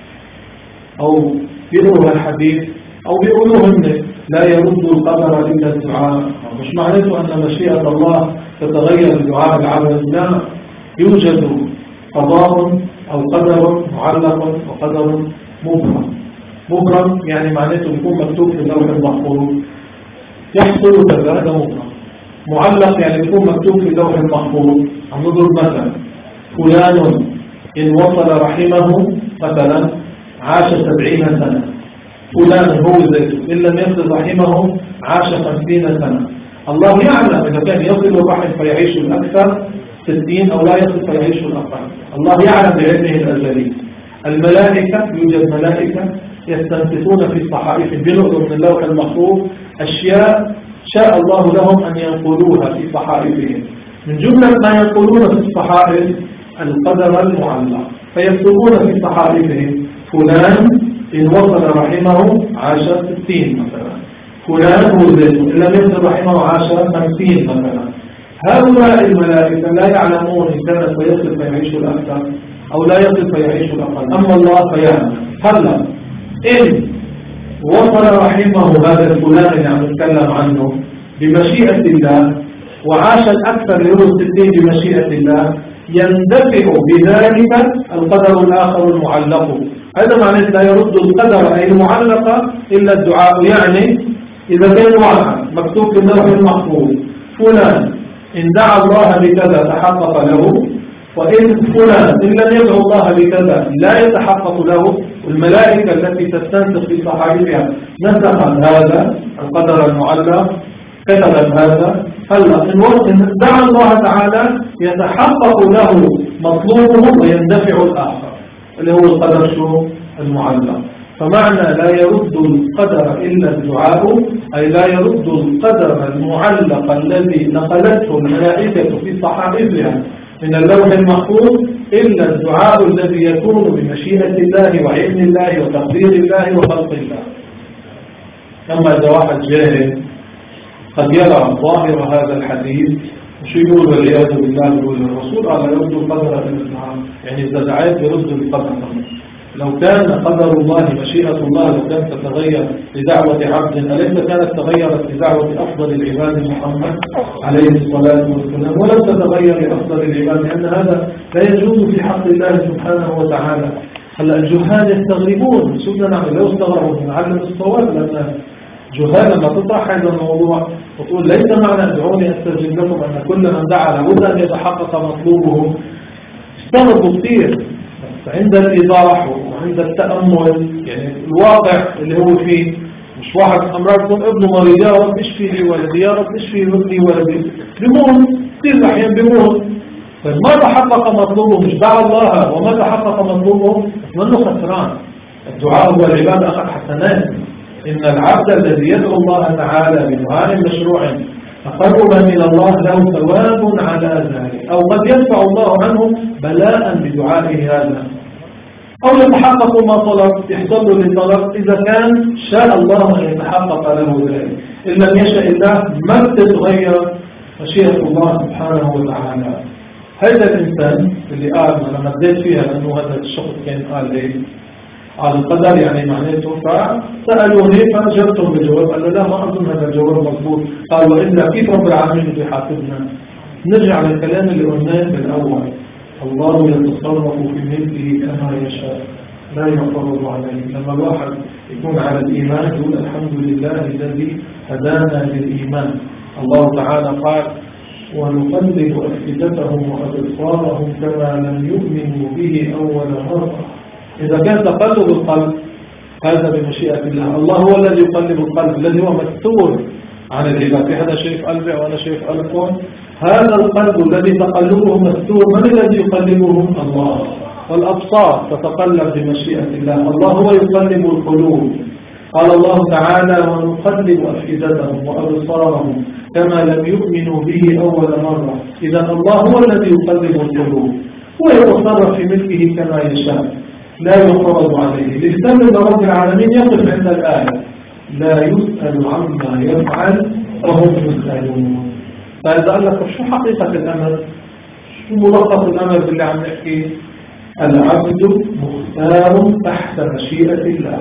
أو بيقروا الحديث أو بيقولوا هن لا يرد القدر إلا الدعاء. مش معناته أن مشيئة الله تتغير بدعاء العبد، لا، يوجد قضاء أو قدر معلق وقدر مبرم. مبرم يعني معناته يكون مكتوب في اللوح المحفوظ يحصل كذا، هذا مبرم. معلق يعني يكون مكتوب في اللوح المحفوظ. عم نضرب مثلا فلان إن وصل رحمه مثلا عاش 70 سنة، فلان هو ذاته إن لم يصل رحمه عاش 50 سنة. الله يعلم إذا كان يصل الرحم فيعيش الأكثر 60 أو لا يصل فيعيش الأقل. الله يعلم بعلمه الأزلي. الملائكة يوجد ملائكة يستنفذون في الصحائف، بينقلوا من اللوح المحفوظ أشياء شاء الله لهم أن ينقلوها في صحائفهم. من جملة ما ينقلون في الصحائف القدر المعلق، فيكتبون في صحائفهم فلان إن وصل رحمه عاش 60 مثلا، فلان هو زيد إن لم يصل رحمه عاش 50 مثلا. هؤلاء الملائكة لا يعلمون إن كان سيصل فيعيش الأكثر أو لا يصل فيعيش الأقل، أما الله فيعلم. هلا إن وصل رحمه هذا الفلان اللي عم نتكلم عنه بمشيئة الله وعاش الأكثر اللي هو 60 بمشيئة الله، يندفع بذلك القدر الآخر المعلق. هذا معناه لا يرد القدر أي المعلقة إلا الدعاء. يعني إذا كان واحد مكتوب في اللوح المحفوظ فلان إن دعا الله بكذا تحقق له، وإن فلان إن لم يدعو الله بكذا لا يتحقق له، الملائكة التي تستنسخ في صحائفها نسخت هذا القدر المعلق، كتبت هذا. هلا إن دعا الله تعالى يتحقق له مطلوبه ويندفع الآخر اللي هو القدر شو المعلق. فمعنى لا يرد القدر إلا الدعاء أي لا يرد القدر المعلق الذي نقلته الملائكة في صحائفها من اللوح المحفوظ إلا الدعاء الذي يكون بمشيئة الله وعلم الله وتقدير الله وخلق الله. أما إذا واحد جاهل قد يرى ظاهر هذا الحديث وشو يقول والعياذ بالله، يقول الرسول على يرد القدر إلا الدعاء، يعني إذا دعيت يرد القدر. لو كان قدر الله مشيئة الله لو كانت تتغير لدعوة عبد أليس كانت تغيرت لدعوة أفضل العباد محمد عليه الصلاة والسلام، ولم تتغير لأفضل العباد، لأن هذا لا يجوز في حق الله سبحانه وتعالى. هلا الجهال يستغربون، شو بدنا نعمل؟ لو استغربوا نعلم الصواب، لأن جهال لما تطرح هذا الموضوع وتقول ليس معنى ادعوني أستجب لكم أن كل من دعا لابد أن يتحقق مطلوبه، استغربوا كثير. عند الإيضاح وعند التأمل يعني الواقع اللي هو فيه، مش واحد أمراض يكون ابنه مريض يا رب اشفي لي ولدي، يا رب اشفي ابني ولدي، بيموت كثير أحيان بيموت. فما تحقق مطلوبه مش دعا الله وما تحقق مطلوبه منه خسران. الدعاء هو العبادة أخذ حسنات. إن العبد الذي يدعو الله تعالى بدعاء مشروع تقربا إلى الله له ثواب على ذلك، أو قد يدفع الله عنه بلاء بدعائه هذا، أو يتحقق ما طلب، يحصل له للطلب إذا كان شاء الله أن يتحقق له ذلك. إن لم يشاء الله ما تتغير مشيئة الله سبحانه وتعالى. هذا الإنسان اللي قال أنا مديت فيها لأنه هذا الشخص كان قال لي على القدر يعني معناته، فسألوني فأجبتهم بجواب. قال لا ما أظن هذا الجواب مضبوط. قال وإلا كيف رب العالمين بحاسبنا؟ نرجع للكلام اللي قلناه بالأول، الله يتصرف في ملكه كما يشاء لا يفرض عليه. لما الواحد يكون على الإيمان يقول الحمد لله الذي هدانا للإيمان. الله تعالى قال ونقلب أفئدتهم وأبصارهم كما لم يؤمنوا به أول مرة. إذا كان تقلب القلب هذا بمشيئة الله. الله هو الذي يقلب القلب الذي هو مستور عن العباد. في هذا شايف قلبي وأنا شايف قلبكم. هذا القلب الذي تقلبه مستور من الذي يقلبه؟ الله. والأبصار تتقلب بمشيئة الله. الله هو يقلب القلوب. قال الله تعالى ونقلب أفئدتهم وأبصارهم كما لم يؤمنوا به أول مرة. إذا الله هو الذي يقلب القلوب ويتصرف في ملكه كما يشاء لا يفرض عليه. لسان رب العالمين يقف عند الآية لا يسأل عما يفعل وهم يسألون. فإذا قال لك شو حقيقة الأمر؟ شو ملخص الأمر باللي عم نحكي؟ العبد مختار تحت مشيئة الله.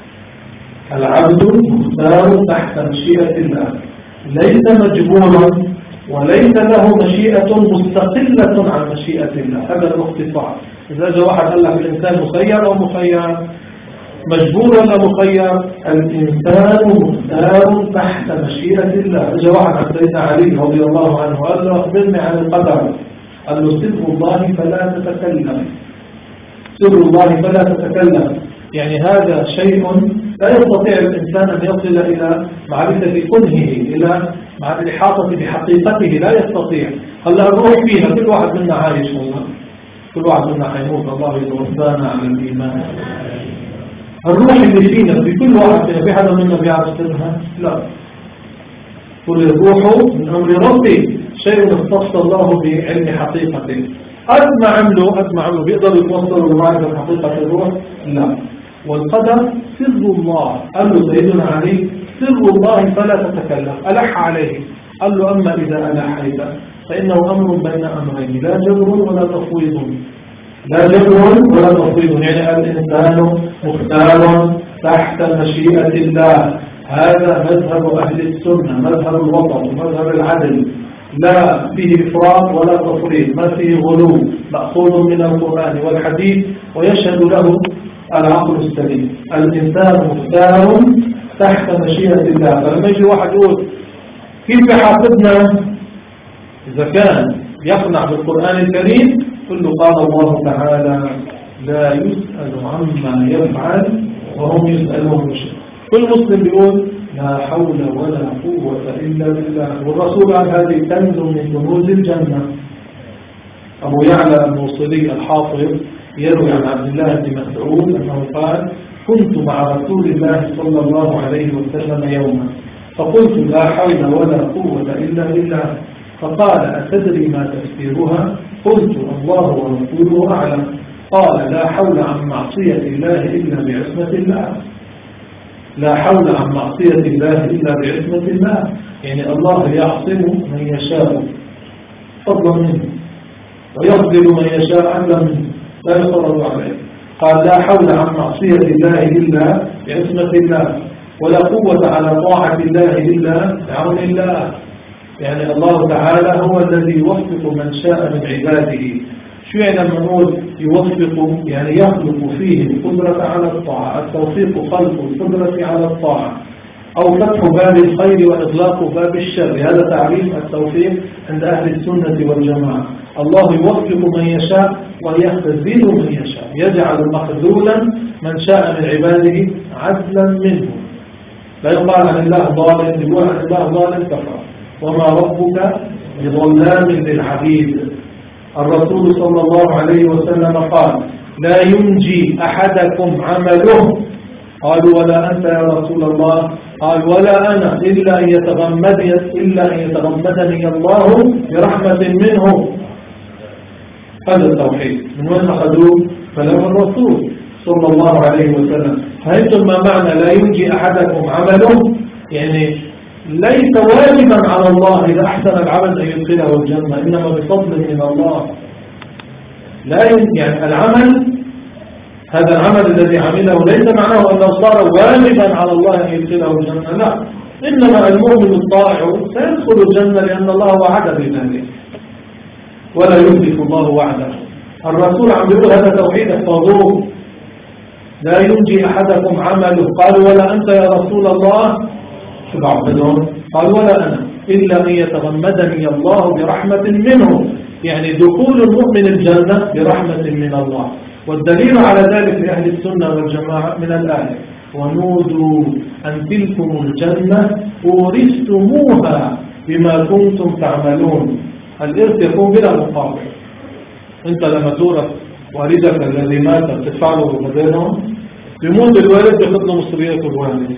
العبد مختار تحت مشيئة الله، ليس مجبورا وليس له مشيئة مستقلة عن مشيئة الله. هذا الاختصار. إذا جاء واحد قال لك الإنسان مسير أو مخير، مجبور ولا مخير؟ الإنسان مختار تحت مشيئة الله. جاء واحد عن سيدنا علي رضي الله عنه قال له أخبرني عن القدر. قال له سر الله فلا تتكلم، سر الله فلا تتكلم. يعني هذا شيء لا يستطيع الإنسان أن يصل إلى معرفة كنهه، إلى مع الإحاطة بحقيقته، لا يستطيع. هلا الروح فيها، كل واحد منا عايش والله، كل واحد منا حيموت، الله يتوفانا على الإيمان. الروح اللي فينا في كل واحد فينا، في حدا منا بيعرف سرها؟ لا. قل الروح من أمر ربي، شيء اختص الله بعلم حقيقته. قد ما عملوا بيقدروا يتوصلوا لمعرفة حقيقة الروح؟ لا. والقدر سر الله. قال له سيدنا علي سر الله فلا تتكلم، ألح عليه. قال له أما إذا ألحيت فإنه أمر بين أمرين، لا جبر ولا تفويض. لا جبر ولا تفويض، يعني الإنسان مختار تحت مشيئة الله. هذا مذهب أهل السنة، مذهب الوسط، مذهب العدل، لا فيه إفراط ولا تفريط، ما فيه غلو، مأخوذ من القرآن والحديث ويشهد له العقل السليم. الإنسان مختار تحت مشيئة الله. فلما يجي واحد يقول كيف يحاسبنا إذا كان يقنع بالقرآن الكريم، قل له قال الله تعالى لا يسأل عما يفعل وهم يسألون. كل مسلم بيقول لا حول ولا قوة إلا بالله. والرسول قال هذه كنز من كنوز الجنة. أبو يعلى الموصلي الحافظ يروي عن عبد الله بن مسعود أنه قال كنت مع رسول الله صلى الله عليه وسلم يوما فقلت لا حول ولا قوة إلا بالله، فقال أتدري ما تفسيرها؟ قلت الله ورسوله أعلم. قال لا حول عن معصية الله إلا بعصمة الله. لا حول عن معصية الله إلا بعصمة الله، يعني الله يعصم من يشاء فضلا منه ويقبل من يشاء عدلا منه، لا يفرض عليه. قال لا حول عن معصية الله إلا بعصمة الله، ولا قوة على طاعة الله إلا بعون الله. يعني الله تعالى هو الذي يوفق من شاء من عباده. شو يعني لما نقول يوفق؟ يعني يخلق فيه القدرة على الطاعة، التوفيق خلق القدرة على الطاعة، أو فتح باب الخير وإغلاق باب الشر. هذا تعريف التوفيق عند أهل السنة والجماعة. الله يوفق من يشاء ويخذل من يشاء، يجعل مخذولا من شاء من عباده عدلا منه. لا يقال عن الله ظالم، يقول عن الله ظالم كفر. وما ربك بظلام للعبيد. الرسول صلى الله عليه وسلم قال لا ينجي أحدكم عمله. قالوا ولا أنت يا رسول الله؟ قال ولا أنا إلا أن يتغمدني الله برحمة منه. هذا التوحيد من وين أخذوه؟ فلم الرسول صلى الله عليه وسلم. فهمتم ما معنى لا ينجي أحدكم عمله؟ يعني ليس واجبا على الله إذا أحسن العمل أن يدخله الجنة، إنما بفضل من الله. لا يعني العمل، هذا العمل الذي عمله ليس معناه أنه صار واجبا على الله أن يدخله الجنة، لا، إنما المؤمن الطائع سيدخل الجنة لأن الله وعد بذلك ولا يخلف الله وعده. الرسول عم يقول هذا توحيد احفظوه. لا ينجي أحدكم عمله. قالوا ولا أنت يا رسول الله؟ شو بعبدون؟ قال ولا أنا إلا أن يتغمدني الله برحمة منه، يعني دخول المؤمن الجنة برحمة من الله. والدليل على ذلك لأهل السنة والجماعة من الآية ونودوا أن تلكم الجنة أورثتموها بما كنتم تعملون. الإرث يكون بلا مقابل. أنت لما تورث والدك الذي مات تدفع له بدلهم، بيموت الوالد بياخذ له مصريات الوالد.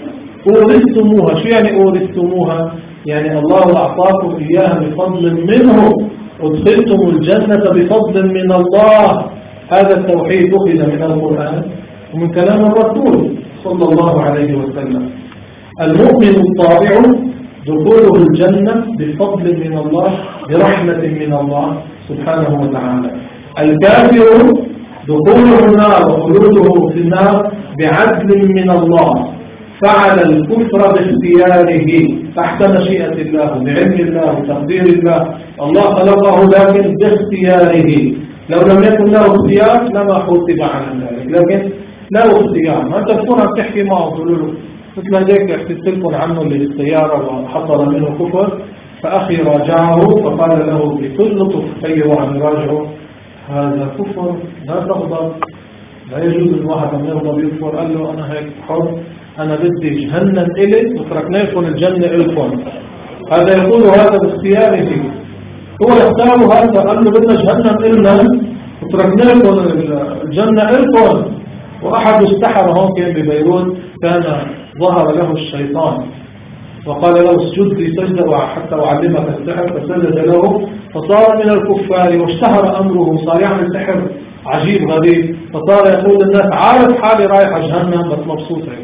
أورثتموها، شو يعني أورثتموها؟ يعني الله أعطاكم إياها بفضل منه، ادخلتم الجنة بفضل من الله. هذا التوحيد أخذ من القرآن ومن كلام الرسول صلى الله عليه وسلم. المؤمن الطائع دخوله الجنة بفضل من الله برحمة من الله سبحانه وتعالى. الكافر دخوله النار وخلوده في النار بعدل من الله، فعل الكفر باختياره تحت مشيئة الله بعلم الله وتقدير الله. الله خلقه لكن باختياره، لو لم يكن له اختيار لما حوسب على ذلك، لكن له اختيار. ما انت تكون عم تحكي معه تقول له مثل هيك حكيت لكم عنه اللي بالسيارة وحصل منه كفر، فأخي راجعه فقال له بكل لطف خيره عن يراجعه هذا كفر لا تغضب، لا يجوز الواحد أن يغضب يكفر. قال له أنا هيك حر، أنا بدي جهنم إلي وتركناكم الجنة إلكم. هذا يقول هذا باختياره، هو يختار هذا. قال له بدنا جهنم إلنا وتركناكم الجنة إلكم. وأحد السحرة هون كان ببيروت كان ظهر له الشيطان وقال له اسجد لي سجدة حتى أعلمك السحر، فسجد له فصار من الكفار واشتهر أمره، صار يعمل سحر عجيب غريب. فصار يقول الناس عارف حالي رايح جهنم بس مبسوط هيك.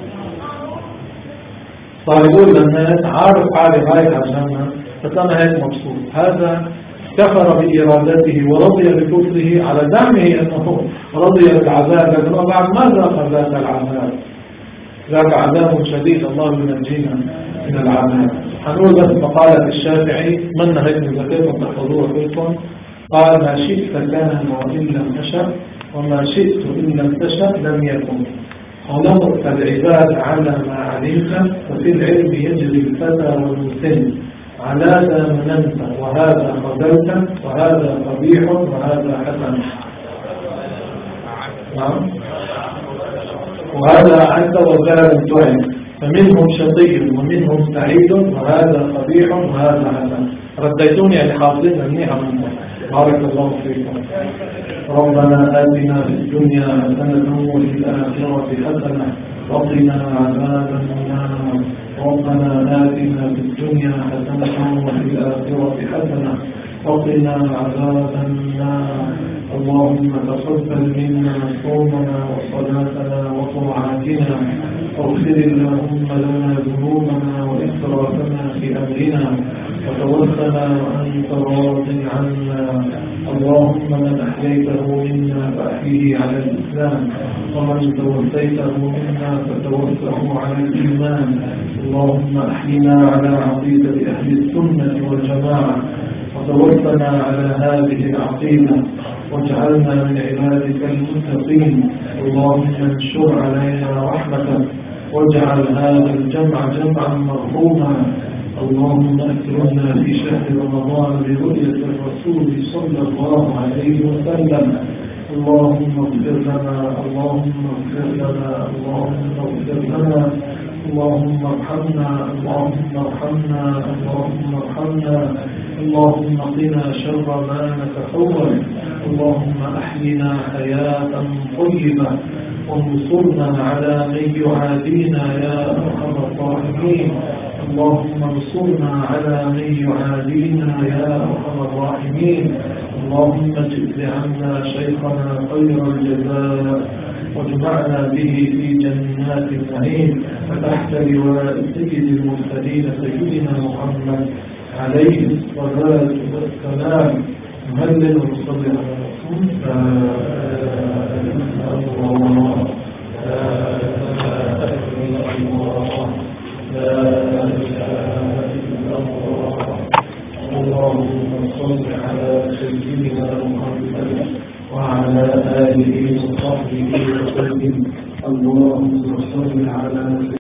صار يقول للناس عارف حالي رايح جهنم بس أنا هيك مبسوط. هذا كفر بإرادته ورضي بكفره على زعمه أنه رضي بالعذاب، لكنه بعد ما ذاق ذاك العذاب، ذاك عذاب شديد. الله ينجينا من العذاب. حنقول بس مقالة الشافعي من هيك زكاة تحفظوها فيكم. قال ما شئت كان وإن لم تشأ وما شئت إن لم تشأ لم يكن. خلقت العباد على ما علمت وفي العلم يجري الفتى والمسن. على ذا مننت وهذا خذلت وهذا قبيح وهذا حسن. نعم. وهذا عز وجل تعين. فمنهم شقي ومنهم سعيد وهذا قبيح وهذا حسن. رديتوني يعني حافظين النعم. بارك الله فيكم. ربنا آتنا في الدنيا حسنة وفي الآخرة حسنة وقنا عذاب النار. ربنا آتنا في الدنيا حسنة وفي الآخرة حسنة وقنا عذاب النار. اللهم تقبل منا صومنا وصلاتنا وطاعاتنا واغفر اللهم لنا ذنوبنا وإسرافنا في أمرنا وتوفنا وأنت راض عنا. اللهم من أحييته منا فأحيه على الإسلام ومن توفيته منا فتوفه على الإيمان. اللهم أحينا على عقيدة أهل السنة والجماعة وتوفنا على هذه العقيدة واجعلنا من عبادك المتقين. اللهم انشر علينا رحمتك واجعل هذا الجمع جمعا مرحوما. اللهم أكرمنا في شهر رمضان برؤية الرسول صلى الله عليه وسلم. اللهم اغفر لنا اللهم اغفر لنا اللهم اغفر لنا اللهم ارحمنا اللهم ارحمنا اللهم ارحمنا. اللهم قنا شر ما نتحول. اللهم أحينا حياة طيبة وانصرنا على من يعادينا يا أرحم الراحمين. اللهم انصرنا على من يعادينا يا أرحم الراحمين. اللهم اجز عنا شيخنا خير الجزاء واجمعنا به في جنات النعيم فتحت لواء سيد المرسلين سيدنا محمد عليه الصلاة والسلام. مهلل وصلي على رسول الله. اللهم صل على سيدنا محمد وعلى آله وصحبه وسلم. اللهم صل على